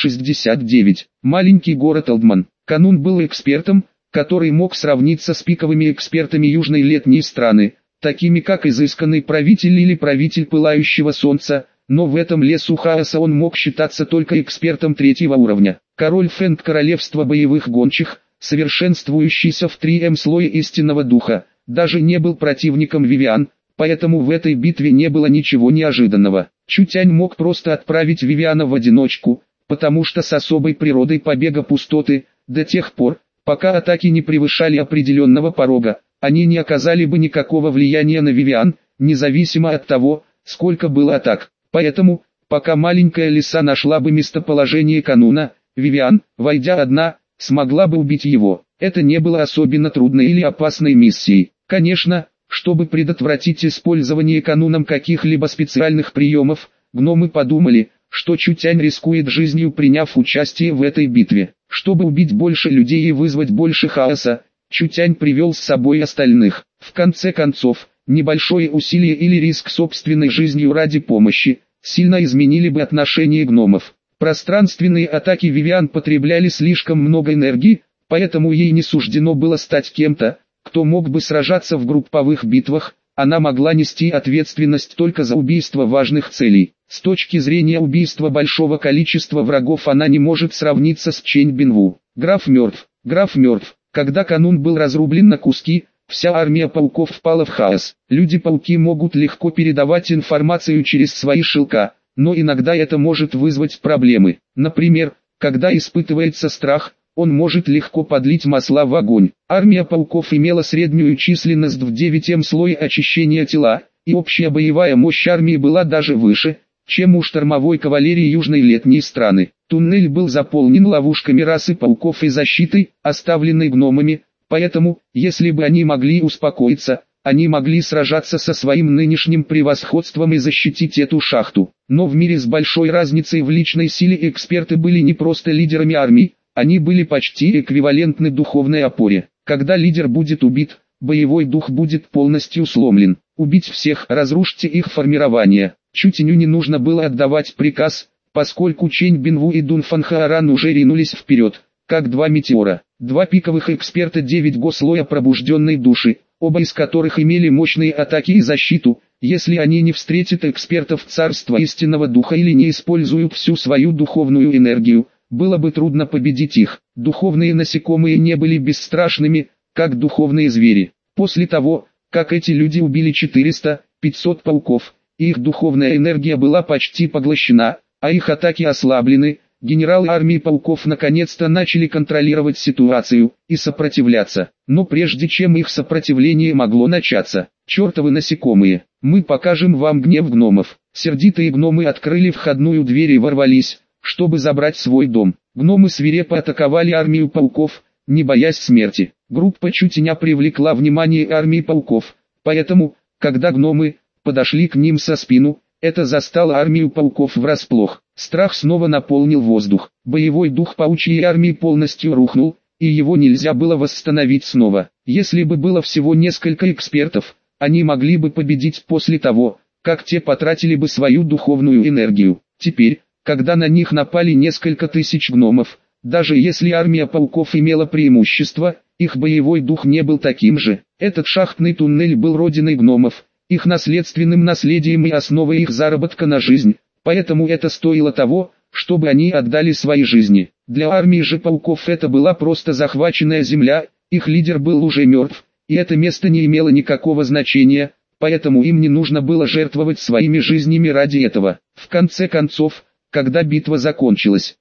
369. Маленький город Олдман. Канун был экспертом, который мог сравниться с пиковыми экспертами южной летней страны, такими как изысканный правитель или правитель пылающего солнца, но в этом лесу хаоса он мог считаться только экспертом 3-го уровня. Король Фэнг королевства боевых гончих, совершенствующийся в 3-м слое истинного духа, даже не был противником Вивиан, поэтому в этой битве не было ничего неожиданного. Чутянь мог просто отправить Вивиана в одиночку, потому что с особой природой побега пустоты, до тех пор, пока атаки не превышали определенного порога, они не оказали бы никакого влияния на Вивиан, независимо от того, сколько было атак. Поэтому, пока маленькая лиса нашла бы местоположение Кануна, Вивиан, войдя одна, смогла бы убить его. Это не было особенно трудной или опасной миссией. Конечно, чтобы предотвратить использование Кануном каких-либо специальных приемов, гномы подумали, что Чутянь рискует жизнью, приняв участие в этой битве. Чтобы убить больше людей и вызвать больше хаоса, Чутянь привел с собой остальных. В конце концов, небольшое усилие или риск собственной жизнью ради помощи, сильно изменили бы отношение гномов. Пространственные атаки Вивиан потребляли слишком много энергии, поэтому ей не суждено было стать кем-то, кто мог бы сражаться в групповых битвах. Она могла нести ответственность только за убийство важных целей. С точки зрения убийства большого количества врагов она не может сравниться с Чэнь Бинву. Граф мертв. Граф мертв. Когда Канун был разрублен на куски, вся армия пауков впала в хаос. Люди-пауки могут легко передавать информацию через свои шелка, но иногда это может вызвать проблемы. Например, когда испытывается страх, он может легко подлить масла в огонь. Армия пауков имела среднюю численность в 9-м слое очищения тела, и общая боевая мощь армии была даже выше, чем у штормовой кавалерии южной летней страны. Туннель был заполнен ловушками расы пауков и защитой, оставленной гномами, поэтому, если бы они могли успокоиться, они могли сражаться со своим нынешним превосходством и защитить эту шахту. Но в мире с большой разницей в личной силе эксперты были не просто лидерами армий, они были почти эквивалентны духовной опоре. Когда лидер будет убит, боевой дух будет полностью сломлен. Убить всех, разрушьте их формирование. Чутяню не нужно было отдавать приказ, поскольку Чэнь Бинву и Дун Фанхааран уже ринулись вперед, как два метеора. Два пиковых эксперта 9-го слоя пробужденной души, оба из которых имели мощные атаки и защиту. Если они не встретят экспертов царства истинного духа или не используют всю свою духовную энергию, было бы трудно победить их. Духовные насекомые не были бесстрашными, как духовные звери. После того, как эти люди убили 400-500 пауков, их духовная энергия была почти поглощена, а их атаки ослаблены, генералы армии пауков наконец-то начали контролировать ситуацию и сопротивляться. Но прежде чем их сопротивление могло начаться, чертовы насекомые, мы покажем вам гнев гномов. Сердитые гномы открыли входную дверь и ворвались, чтобы забрать свой дом. Гномы свирепо атаковали армию пауков, не боясь смерти. Группа Чутяня привлекла внимание армии пауков, поэтому, когда гномы подошли к ним со спину, это застало армию пауков врасплох. Страх снова наполнил воздух. Боевой дух паучьей армии полностью рухнул, и его нельзя было восстановить снова. Если бы было всего несколько экспертов, они могли бы победить после того, как те потратили бы свою духовную энергию. Теперь, когда на них напали несколько тысяч гномов, даже если армия пауков имела преимущество, их боевой дух не был таким же. Этот шахтный туннель был родиной гномов, их наследственным наследием и основой их заработка на жизнь, поэтому это стоило того, чтобы они отдали свои жизни. Для армии же пауков это была просто захваченная земля, их лидер был уже мертв, и это место не имело никакого значения, поэтому им не нужно было жертвовать своими жизнями ради этого. В конце концов, когда битва закончилась,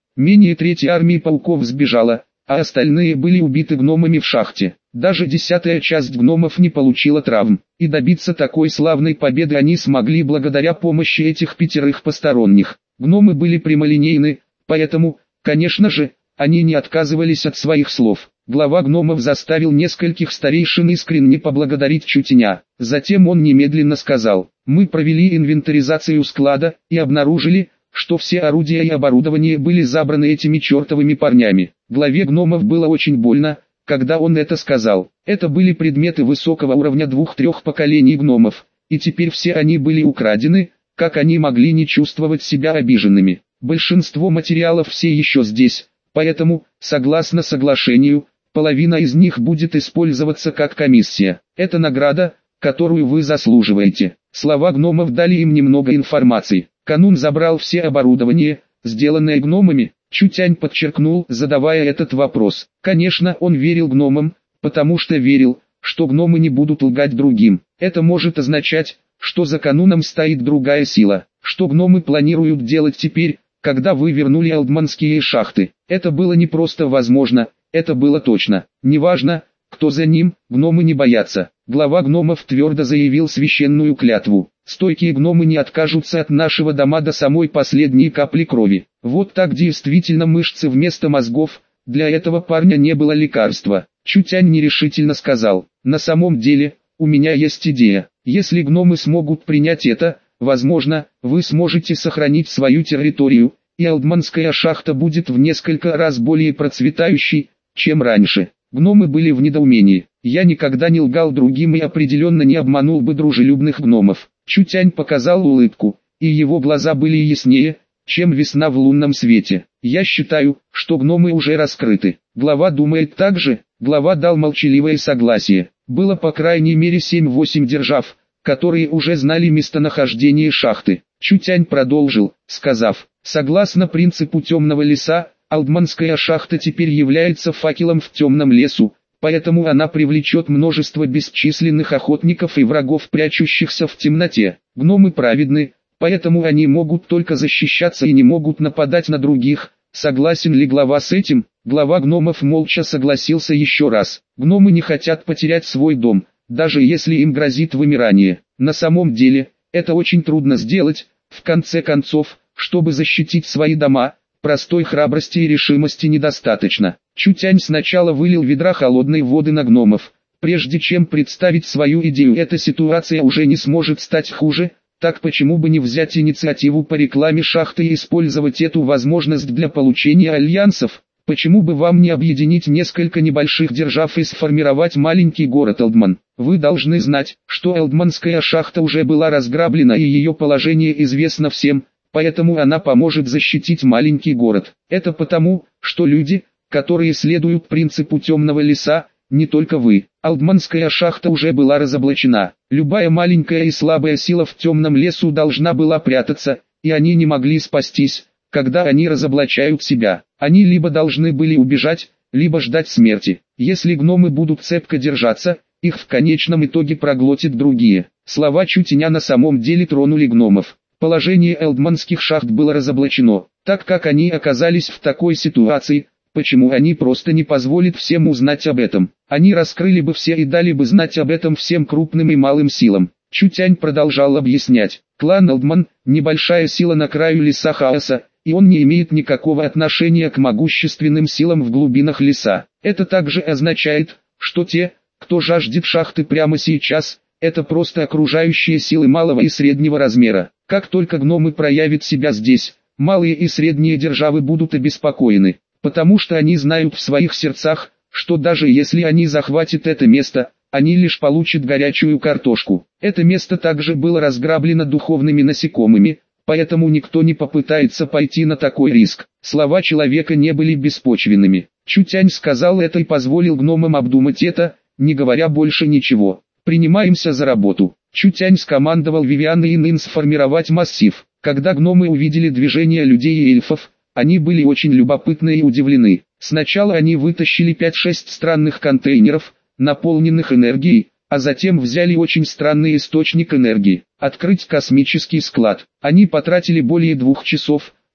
Менее трети армии пауков сбежала, а остальные были убиты гномами в шахте. Даже 10-я часть гномов не получила травм, и добиться такой славной победы они смогли благодаря помощи этих 5 посторонних. Гномы были прямолинейны, поэтому, конечно же, они не отказывались от своих слов. Глава гномов заставил нескольких старейшин искренне поблагодарить Чутеня. Затем он немедленно сказал: «Мы провели инвентаризацию склада и обнаружили, что все орудия и оборудование были забраны этими чертовыми парнями». Главе гномов было очень больно, когда он это сказал. Это были предметы высокого уровня 2-3 поколений гномов, и теперь все они были украдены. Как они могли не чувствовать себя обиженными? Большинство материалов все еще здесь, поэтому, согласно соглашению, половина из них будет использоваться как комиссия. Это награда, которую вы заслуживаете. Слова гномов дали им немного информации. Канун забрал все оборудование, сделанное гномами. Чутянь подчеркнул, задавая этот вопрос. Конечно, он верил гномам, потому что верил, что гномы не будут лгать другим. Это может означать, что за кануном стоит другая сила. Что гномы планируют делать теперь, когда вы вернули алдманские шахты? Это было не просто возможно, это было точно. Неважно, кто за ним, гномы не боятся. Глава гномов твердо заявил священную клятву. Стойкие гномы не откажутся от нашего дома до самой последней капли крови. Вот так действительно мышцы вместо мозгов, для этого парня не было лекарства. Чутянь нерешительно сказал: «На самом деле, у меня есть идея. Если гномы смогут принять это, возможно, вы сможете сохранить свою территорию, и алдманская шахта будет в несколько раз более процветающей, чем раньше». Гномы были в недоумении. Я никогда не лгал другим и определенно не обманул бы дружелюбных гномов. Чутянь показал улыбку, и его глаза были яснее, чем весна в лунном свете. Я считаю, что гномы уже раскрыты. Глава думает так же. Глава дал молчаливое согласие. Было по крайней мере 7-8 держав, которые уже знали местонахождение шахты. Чутянь продолжил, сказав: «Согласно принципу темного леса, алдманская шахта теперь является факелом в темном лесу, поэтому она привлечет множество бесчисленных охотников и врагов, прячущихся в темноте. Гномы праведны, поэтому они могут только защищаться и не могут нападать на других». Согласен ли глава с этим? Глава гномов молча согласился еще раз. Гномы не хотят потерять свой дом, даже если им грозит вымирание. На самом деле, это очень трудно сделать. В конце концов, чтобы защитить свои дома, простой храбрости и решимости недостаточно. Чутянь сначала вылил ведра холодной воды на гномов. Прежде чем представить свою идею, эта ситуация уже не сможет стать хуже. Так почему бы не взять инициативу по рекламе шахты и использовать эту возможность для получения альянсов? Почему бы вам не объединить несколько небольших держав и сформировать маленький город Алдман? Вы должны знать, что Алдманская шахта уже была разграблена и ее положение известно всем, поэтому она поможет защитить маленький город. Это потому, что люди, которые следуют принципу темного леса, не только вы. Алдманская шахта уже была разоблачена. Любая маленькая и слабая сила в темном лесу должна была прятаться, и они не могли спастись, когда они разоблачают себя. Они либо должны были убежать, либо ждать смерти. Если гномы будут цепко держаться, их в конечном итоге проглотят другие. Слова Чутеня на самом деле тронули гномов. Положение алдманских шахт было разоблачено. Так как они оказались в такой ситуации, почему они просто не позволят всем узнать об этом? Они раскрыли бы все и дали бы знать об этом всем крупным и малым силам. Чутянь продолжал объяснять. Клан Алдман – небольшая сила на краю леса хаоса, и он не имеет никакого отношения к могущественным силам в глубинах леса. Это также означает, что те, кто жаждет шахты прямо сейчас, это просто окружающие силы малого и среднего размера. Как только гномы проявят себя здесь, малые и средние державы будут обеспокоены, потому что они знают в своих сердцах, что даже если они захватят это место, они лишь получат горячую картошку. Это место также было разграблено духовными насекомыми, поэтому никто не попытается пойти на такой риск. Слова человека не были беспочвенными. Чутянь сказал это и позволил гномам обдумать это, не говоря больше ничего. «Принимаемся за работу». Чутянь скомандовал Вивиан и Нин сформировать массив. Когда гномы увидели движение людей и эльфов, они были очень любопытны и удивлены. Сначала они вытащили 5-6 странных контейнеров, наполненных энергией, а затем взяли очень странный источник энергии. Открыть космический склад. Они потратили более 2 часов,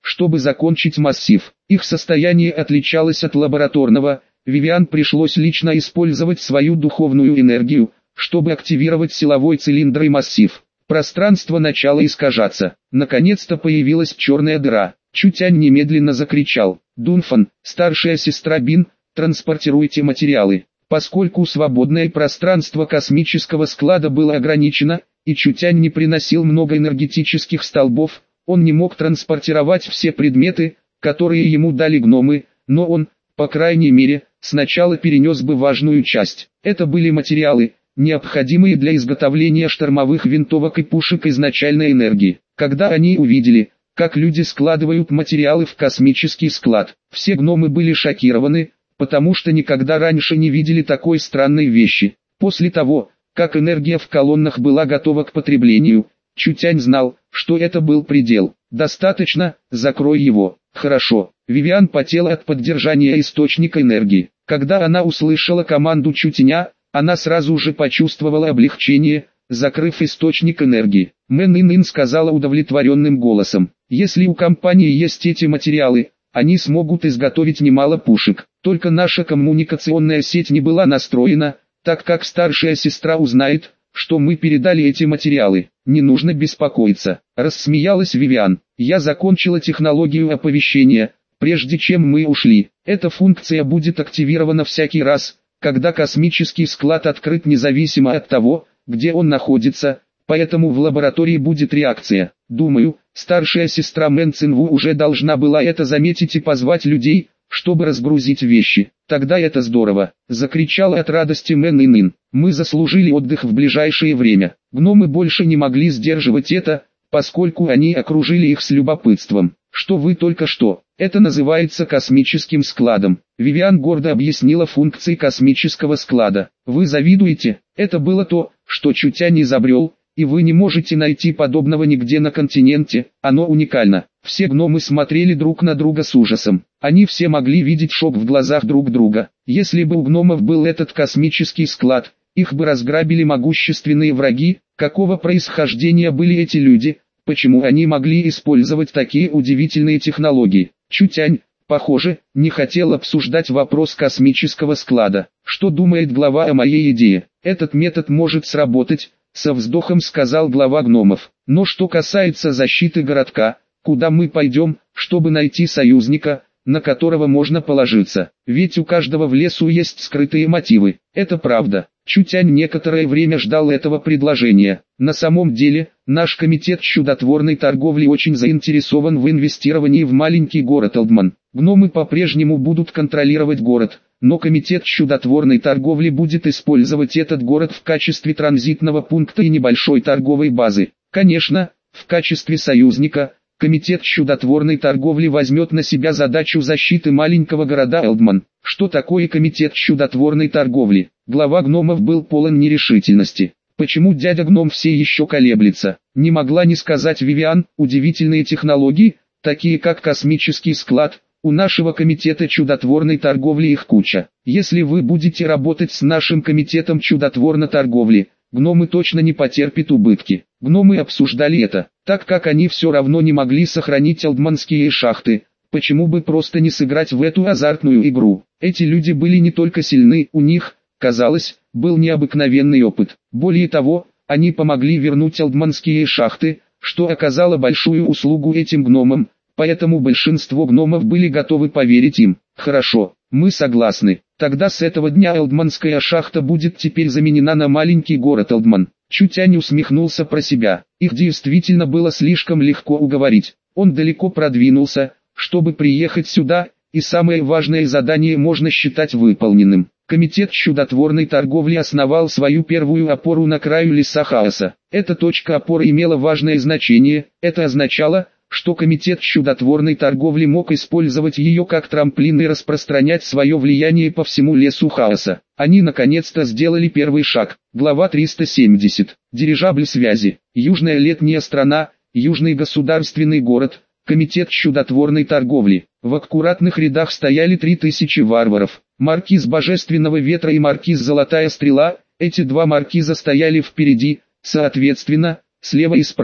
чтобы закончить массив. Их состояние отличалось от лабораторного, Вивиан пришлось лично использовать свою духовную энергию, чтобы активировать силовой цилиндр и массив. Пространство начало искажаться. Наконец-то появилась черная дыра. Чутянь немедленно закричал: «Дунфан, старшая сестра Бин, транспортируйте материалы». Поскольку свободное пространство космического склада было ограничено, и Чутянь не приносил много энергетических столбов, он не мог транспортировать все предметы, которые ему дали гномы, но он, по крайней мере, сначала перенес бы важную часть. Это были материалы, необходимые для изготовления штормовых винтовок и пушек изначальной энергии. Когда они увидели, как люди складывают материалы в космический склад, все гномы были шокированы, потому что никогда раньше не видели такой странной вещи. После того, как энергия в колоннах была готова к потреблению, Чутянь знал, что это был предел. «Достаточно, закрой его». «Хорошо». Вивиан потела от поддержания источника энергии. Когда она услышала команду Чутяня, она сразу же почувствовала облегчение, закрыв источник энергии. Мэн Ин сказала удовлетворенным голосом: «Если у компании есть эти материалы, они смогут изготовить немало пушек. Только наша коммуникационная сеть не была настроена, так как старшая сестра узнает, что мы передали эти материалы. Не нужно беспокоиться», — рассмеялась Вивиан. «Я закончила технологию оповещения, прежде чем мы ушли. Эта функция будет активирована всякий раз, когда космический склад открыт независимо от того, где он находится, поэтому в лаборатории будет реакция. Думаю, старшая сестра Мэн Цинву уже должна была это заметить и позвать людей, чтобы разгрузить вещи. Тогда это здорово», — закричала от радости Мэн Ин. «Мы заслужили отдых в ближайшее время». Гномы больше не могли сдерживать это, поскольку они окружили их с любопытством. «Что вы только что? Это называется космическим складом». Вивиан гордо объяснила функции космического склада. «Вы завидуете? Это было то, что Чутянь изобрел, и вы не можете найти подобного нигде на континенте, оно уникально». Все гномы смотрели друг на друга с ужасом. Они все могли видеть шок в глазах друг друга. Если бы у гномов был этот космический склад, их бы разграбили могущественные враги. Какого происхождения были эти люди? Почему они могли использовать такие удивительные технологии? Чутянь, похоже, не хотел обсуждать вопрос космического склада. «Что думает глава о моей идее? Этот метод может сработать», — со вздохом сказал глава гномов. «Но что касается защиты городка, куда мы пойдем, чтобы найти союзника, на которого можно положиться? Ведь у каждого в лесу есть скрытые мотивы». «Это правда». Чутянь некоторое время ждал этого предложения. «На самом деле, наш комитет чудотворной торговли очень заинтересован в инвестировании в маленький город Олдман. Гномы по-прежнему будут контролировать город, но комитет чудотворной торговли будет использовать этот город в качестве транзитного пункта и небольшой торговой базы. Конечно, в качестве союзника, комитет чудотворной торговли возьмет на себя задачу защиты маленького города Элдман». Что такое комитет чудотворной торговли? Глава гномов был полон нерешительности. Почему дядя гном все еще колеблется? Не могла не сказать Вивиан. Удивительные технологии, такие как космический склад, у нашего комитета чудотворной торговли их куча. Если вы будете работать с нашим комитетом чудотворной торговли, гномы точно не потерпят убытки. Гномы обсуждали это, так как они все равно не могли сохранить алдманские шахты. Почему бы просто не сыграть в эту азартную игру? Эти люди были не только сильны, у них, казалось, был необыкновенный опыт. Более того, они помогли вернуть алдманские шахты, что оказало большую услугу этим гномам, поэтому большинство гномов были готовы поверить им. «Хорошо, мы согласны. Тогда с этого дня Элдманская шахта будет теперь заменена на маленький город Элдман». Чутянь усмехнулся про себя. Их действительно было слишком легко уговорить. Он далеко продвинулся, чтобы приехать сюда, и самое важное задание можно считать выполненным. Комитет чудотворной торговли основал свою первую опору на краю леса хаоса. Эта точка опоры имела важное значение. Это означало, что комитет чудотворной торговли мог использовать ее как трамплин и распространять свое влияние по всему лесу хаоса. Они наконец-то сделали первый шаг. Глава 370. Дирижабль связи. Южная летняя страна, южный государственный город, комитет чудотворной торговли. В аккуратных рядах стояли 3000 варваров. Маркиз Божественного Ветра и Маркиз Золотая Стрела, эти два маркиза стояли впереди, соответственно, слева и справа.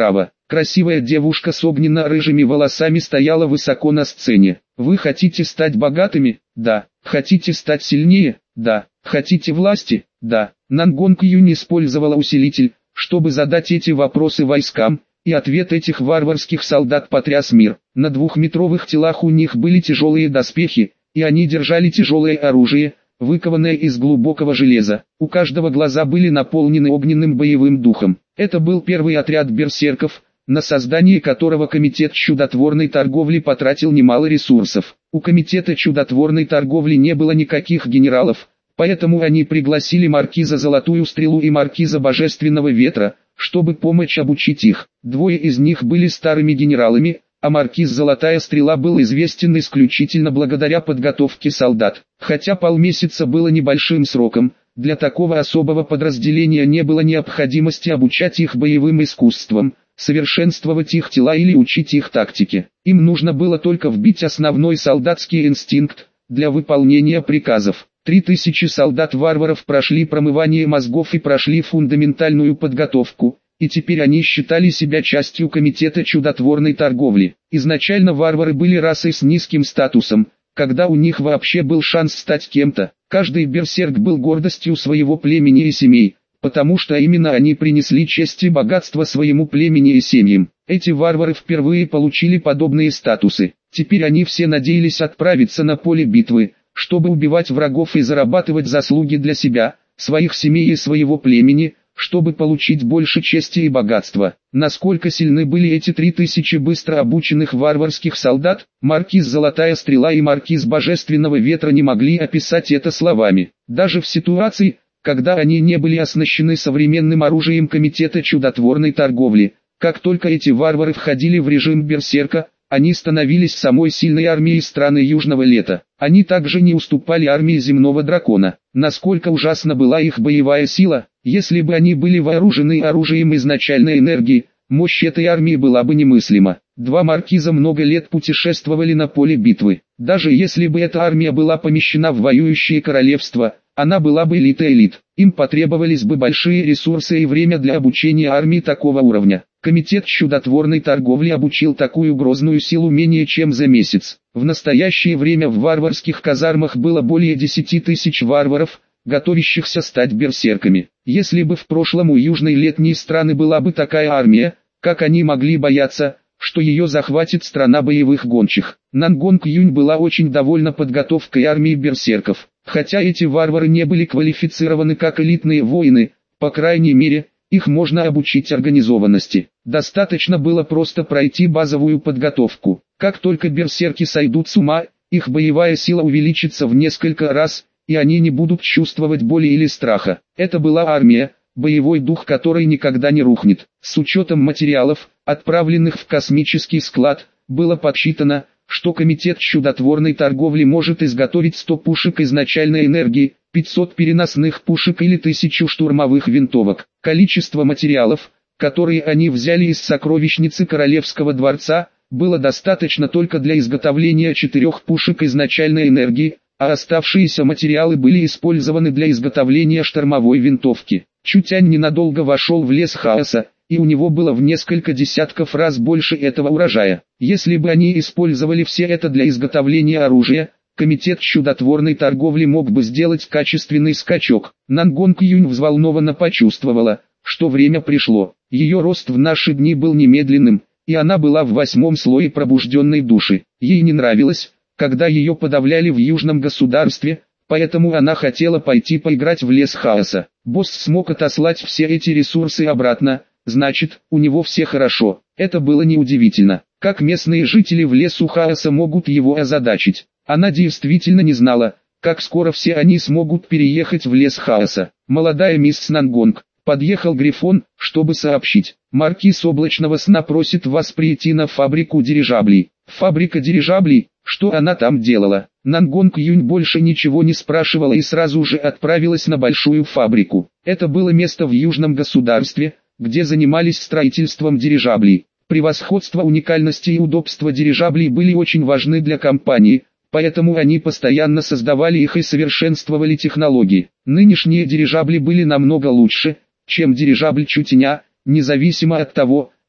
Красивая девушка с огненно-рыжими волосами стояла высоко на сцене. Вы хотите стать богатыми? Да. Хотите стать сильнее? Да. Хотите власти? Да. Нангонг Юнь использовала усилитель, чтобы задать эти вопросы войскам, и ответ этих варварских солдат потряс мир. На двухметровых телах у них были тяжелые доспехи, и они держали тяжелое оружие, выкованное из глубокого железа. У каждого глаза были наполнены огненным боевым духом. Это был первый отряд берсерков, на создание которого Комитет чудотворной торговли потратил немало ресурсов. У Комитета чудотворной торговли не было никаких генералов, поэтому они пригласили маркиза Золотую Стрелу и маркиза Божественного Ветра, чтобы помочь обучить их. Двое из них были старыми генералами, а маркиз Золотая Стрела был известен исключительно благодаря подготовке солдат. Хотя полмесяца было небольшим сроком, для такого особого подразделения не было необходимости обучать их боевым искусствам, совершенствовать их тела или учить их тактике. Им нужно было только вбить основной солдатский инстинкт для выполнения приказов. 3000 солдат-варваров прошли промывание мозгов и прошли фундаментальную подготовку, и теперь они считали себя частью Комитета чудотворной торговли. Изначально варвары были расой с низким статусом, когда у них вообще был шанс стать кем-то. Каждый берсерк был гордостью своего племени и семей, потому что именно они принесли честь и богатство своему племени и семьям. Эти варвары впервые получили подобные статусы. Теперь они все надеялись отправиться на поле битвы, чтобы убивать врагов и зарабатывать заслуги для себя, своих семей и своего племени, чтобы получить больше чести и богатства. Насколько сильны были эти 3000 быстро обученных варварских солдат, маркиз Золотая Стрела и маркиз Божественного Ветра не могли описать это словами. Даже в ситуации, когда они не были оснащены современным оружием Комитета чудотворной торговли, как только эти варвары входили в режим берсерка, они становились самой сильной армией страны Южного Лета. Они также не уступали армии Земного Дракона. Насколько ужасна была их боевая сила, если бы они были вооружены оружием изначальной энергии, мощь этой армии была бы немыслима. Два маркиза много лет путешествовали на поле битвы. Даже если бы эта армия была помещена в воюющее королевство, она была бы элитой элит. Им потребовались бы большие ресурсы и время для обучения армии такого уровня. Комитет чудотворной торговли обучил такую грозную силу менее чем за месяц. В настоящее время в варварских казармах было более 10 тысяч варваров, готовящихся стать берсерками. Если бы в прошлом у южной летней страны была бы такая армия, как они могли бояться, что ее захватит страна боевых гончих. Нангонг Юнь была очень довольна подготовкой армии берсерков. Хотя эти варвары не были квалифицированы как элитные воины, по крайней мере, их можно обучить организованности. Достаточно было просто пройти базовую подготовку. Как только берсерки сойдут с ума, их боевая сила увеличится в несколько раз, и они не будут чувствовать боли или страха. Это была армия, боевой дух которой никогда не рухнет. С учетом материалов, отправленных в космический склад, было подсчитано, что Комитет чудотворной торговли может изготовить 100 пушек изначальной энергии, 500 переносных пушек или 1000 штурмовых винтовок. Количество материалов, которые они взяли из сокровищницы Королевского дворца, было достаточно только для изготовления 4 пушек изначальной энергии, а оставшиеся материалы были использованы для изготовления штурмовой винтовки. Чутянь ненадолго вошел в лес хаоса, и у него было в несколько десятков раз больше этого урожая. Если бы они использовали все это для изготовления оружия, Комитет чудотворной торговли мог бы сделать качественный скачок. Нангонг Юнь взволнованно почувствовала, что время пришло. Ее рост в наши дни был немедленным, и она была в 8-м слое пробужденной души. Ей не нравилось, когда ее подавляли в южном государстве, поэтому она хотела пойти поиграть в лес хаоса. Босс смог отослать все эти ресурсы обратно, значит, у него все хорошо. Это было неудивительно. Как местные жители в лесу хаоса могут его озадачить? Она действительно не знала, как скоро все они смогут переехать в лес хаоса. Молодая мисс Нангонг. Подъехал Грифон, чтобы сообщить. Маркиз Облачного Сна просит вас прийти на фабрику дирижаблей. Фабрика дирижаблей? Что она там делала? Нангонг Юнь больше ничего не спрашивала и сразу же отправилась на большую фабрику. Это было место в южном государстве, где занимались строительством дирижаблей. Превосходство уникальности и удобства дирижаблей были очень важны для компании, поэтому они постоянно создавали их и совершенствовали технологии. Нынешние дирижабли были намного лучше, чем дирижабль Чутяня, независимо от того,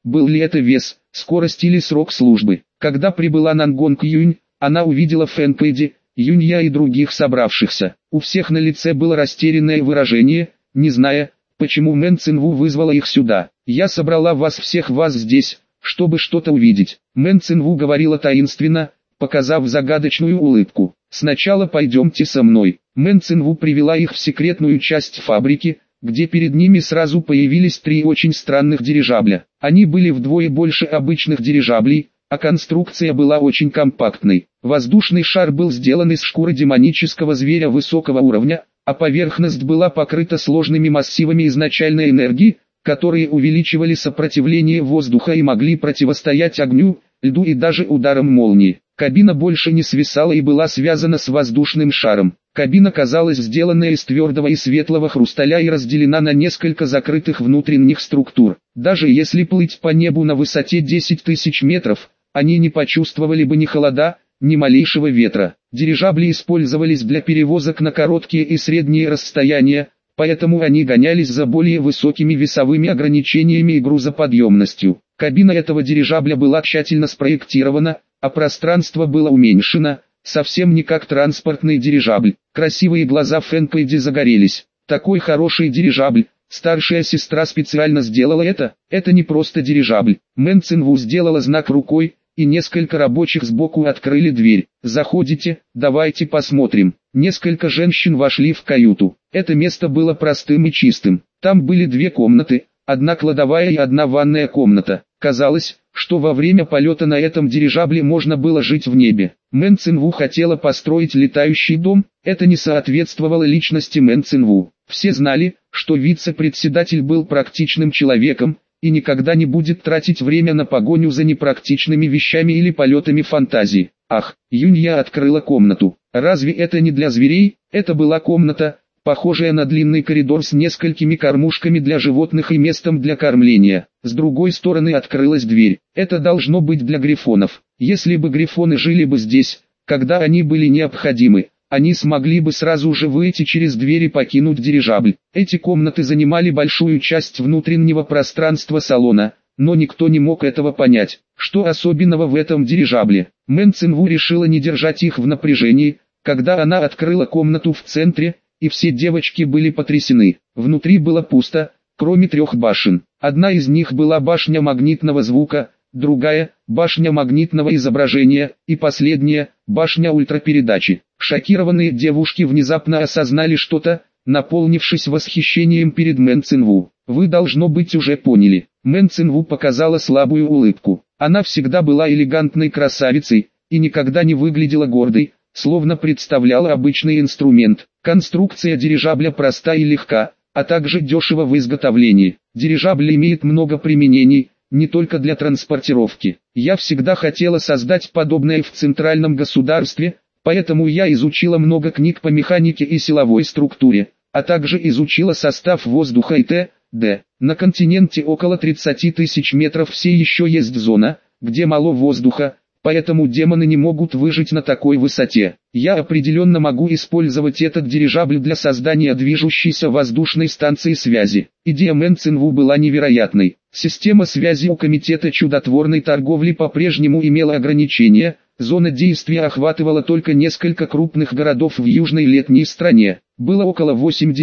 был ли это вес, скорость или срок службы. Когда прибыла Нангонг Юнь, она увидела Фэн Пэди, Юнья и других собравшихся. У всех на лице было растерянное выражение, не зная, почему Мэн Цинву вызвала их сюда. «Я собрала вас всех здесь, чтобы что-то увидеть». Мэн Цинву говорила таинственно, показав загадочную улыбку. «Сначала пойдемте со мной». Мэн Цинву привела их в секретную часть фабрики, где перед ними сразу появились 3 очень странных дирижабля. Они были вдвое больше обычных дирижаблей, а конструкция была очень компактной. Воздушный шар был сделан из шкуры демонического зверя высокого уровня, а поверхность была покрыта сложными массивами изначальной энергии, которые увеличивали сопротивление воздуха и могли противостоять огню, льду и даже ударам молнии. Кабина больше не свисала и была связана с воздушным шаром. Кабина казалась сделанной из твердого и светлого хрусталя и разделена на несколько закрытых внутренних структур. Даже если плыть по небу на высоте 10 тысяч метров, они не почувствовали бы ни холода, ни малейшего ветра. Дирижабли использовались для перевозок на короткие и средние расстояния, поэтому они гонялись за более высокими весовыми ограничениями и грузоподъемностью. Кабина этого дирижабля была тщательно спроектирована, а пространство было уменьшено, совсем не как транспортный дирижабль. Красивые глаза Фэн Пэди загорелись. Такой хороший дирижабль, старшая сестра специально сделала это не просто дирижабль. Мэн Цинву сделала знак рукой, и несколько рабочих сбоку открыли дверь. «Заходите, давайте посмотрим». Несколько женщин вошли в каюту. Это место было простым и чистым. Там были 2 комнаты, одна кладовая и одна ванная комната. Казалось, что во время полета на этом дирижабле можно было жить в небе. Мэн Цинву хотела построить летающий дом, это не соответствовало личности Мэн Цинву. Все знали, что вице-председатель был практичным человеком, и никогда не будет тратить время на погоню за непрактичными вещами или полетами фантазии. Ах, Юнья открыла комнату. Разве это не для зверей? Это была комната, похожая на длинный коридор с несколькими кормушками для животных и местом для кормления. С другой стороны открылась дверь. Это должно быть для грифонов. Если бы грифоны жили бы здесь, когда они были необходимы, они смогли бы сразу же выйти через дверь и покинуть дирижабль. Эти комнаты занимали большую часть внутреннего пространства салона, но никто не мог этого понять. Что особенного в этом дирижабле? Мэн Цинву решила не держать их в напряжении, когда она открыла комнату в центре, и все девочки были потрясены. Внутри было пусто, кроме 3 башен. Одна из них была башня магнитного звука, другая – башня магнитного изображения, и последняя – башня ультрапередачи. Шокированные девушки внезапно осознали что-то, наполнившись восхищением перед Мэн Цинву. «Вы, должно быть, уже поняли». Мэн Цинву показала слабую улыбку. Она всегда была элегантной красавицей, и никогда не выглядела гордой, словно представляла обычный инструмент. Конструкция дирижабля проста и легка, а также дешево в изготовлении. Дирижабль имеет много применений, не только для транспортировки. Я всегда хотела создать подобное в центральном государстве, поэтому я изучила много книг по механике и силовой структуре, а также изучила состав воздуха и т.д. На континенте около 30 тысяч метров все еще есть зона, где мало воздуха, поэтому демоны не могут выжить на такой высоте. Я определенно могу использовать этот дирижабль для создания движущейся воздушной станции связи. Идея Мэн Цинву была невероятной. Система связи у Комитета чудотворной торговли по-прежнему имела ограничения, зона действия охватывала только несколько крупных городов в южной летней стране. Было около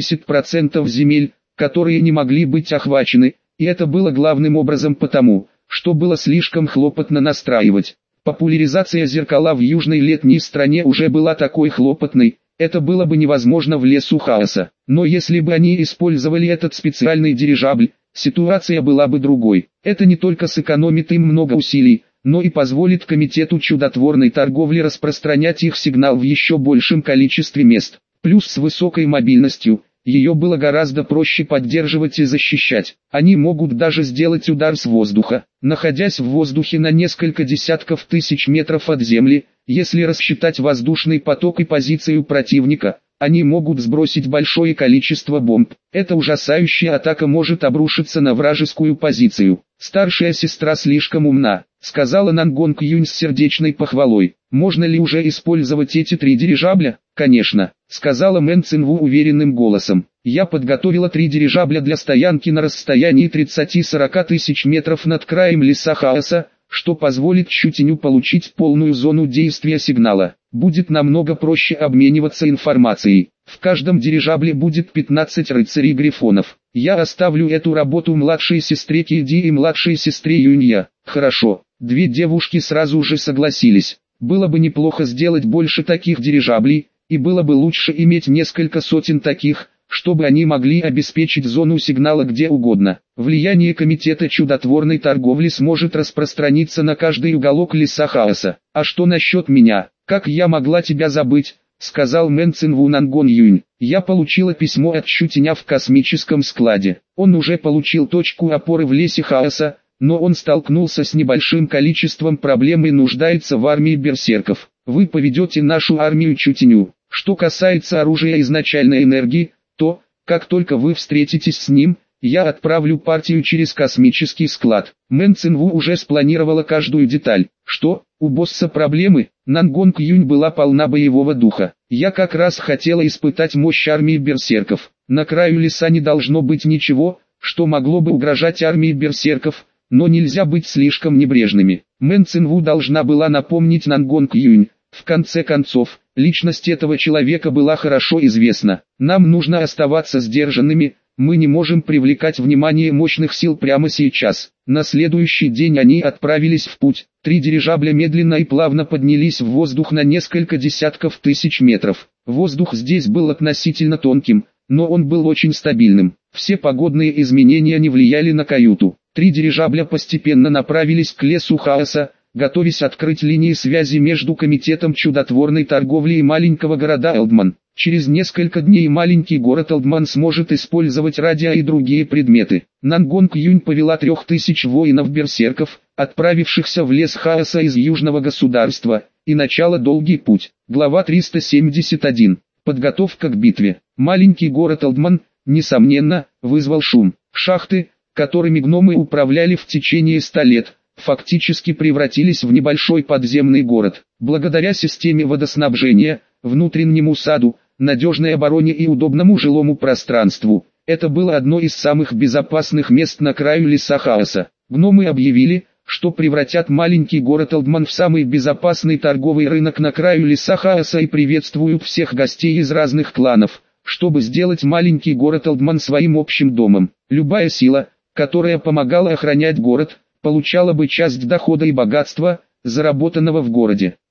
80% земель, которые не могли быть охвачены, и это было главным образом потому, что было слишком хлопотно настраивать. Популяризация зеркала в южной летней стране уже была такой хлопотной, это было бы невозможно в лесу хаоса. Но если бы они использовали этот специальный дирижабль, ситуация была бы другой. Это не только сэкономит им много усилий, но и позволит Комитету чудотворной торговли распространять их сигнал в еще большем количестве мест. Плюс с высокой мобильностью, ее было гораздо проще поддерживать и защищать. Они могут даже сделать удар с воздуха, находясь в воздухе на несколько десятков тысяч метров от земли. Если рассчитать воздушный поток и позицию противника, они могут сбросить большое количество бомб. Эта ужасающая атака может обрушиться на вражескую позицию. Старшая сестра слишком умна, сказала Нангонг Юнь с сердечной похвалой. Можно ли уже использовать эти 3 дирижабля? Конечно, сказала Мэн Цинву уверенным голосом. Я подготовила 3 дирижабля для стоянки на расстоянии 30-40 тысяч метров над краем леса Хаоса, что позволит Чутиню получить полную зону действия сигнала. Будет намного проще обмениваться информацией. В каждом дирижабле будет 15 рыцарей-грифонов. Я оставлю эту работу младшей сестре Киди и младшей сестре Юнья. Хорошо. 2 девушки сразу же согласились. Было бы неплохо сделать больше таких дирижаблей, и было бы лучше иметь несколько сотен таких, чтобы они могли обеспечить зону сигнала где угодно. Влияние комитета чудотворной торговли сможет распространиться на каждый уголок леса Хаоса. А что насчет меня? Как я могла тебя забыть? Сказал Мэн Цинву Нангон Юнь. Я получила письмо от Чутиня в космическом складе. Он уже получил точку опоры в лесе Хаоса, но он столкнулся с небольшим количеством проблем и нуждается в армии берсерков. Вы поведете нашу армию Чутиню. Что касается оружия изначальной энергии, то, как только вы встретитесь с ним, я отправлю партию через космический склад. Мэн Цинву уже спланировала каждую деталь. Что, у босса проблемы? Нангонг Юнь была полна боевого духа. Я как раз хотела испытать мощь армии берсерков. На краю леса не должно быть ничего, что могло бы угрожать армии берсерков, но нельзя быть слишком небрежными. Мэн Цинву должна была напомнить Нангонг Юнь. В конце концов, личность этого человека была хорошо известна. Нам нужно оставаться сдержанными, мы не можем привлекать внимание мощных сил прямо сейчас. На следующий день они отправились в путь. 3 дирижабля медленно и плавно поднялись в воздух на несколько десятков тысяч метров. Воздух здесь был относительно тонким, но он был очень стабильным. Все погодные изменения не влияли на каюту. 3 дирижабля постепенно направились к лесу Хаоса, готовясь открыть линии связи между комитетом чудотворной торговли и маленького города Элдман. Через несколько дней маленький город Элдман сможет использовать радио и другие предметы. Нангонг Юнь повела 3000 воинов-берсерков, отправившихся в лес Хаоса из южного государства, и начала долгий путь. Глава 371. Подготовка к битве. Маленький город Элдман, несомненно, вызвал шум. Шахты, которыми гномы управляли в течение 100 лет, фактически превратились в небольшой подземный город. Благодаря системе водоснабжения, внутреннему саду, надежной обороне и удобному жилому пространству, это было одно из самых безопасных мест на краю леса Хаоса. Гномы объявили, что превратят маленький город Элдман в самый безопасный торговый рынок на краю леса Хаоса и приветствуют всех гостей из разных кланов, чтобы сделать маленький город Элдман своим общим домом. Любая сила, которая помогала охранять город, получала бы часть дохода и богатства, заработанного в городе.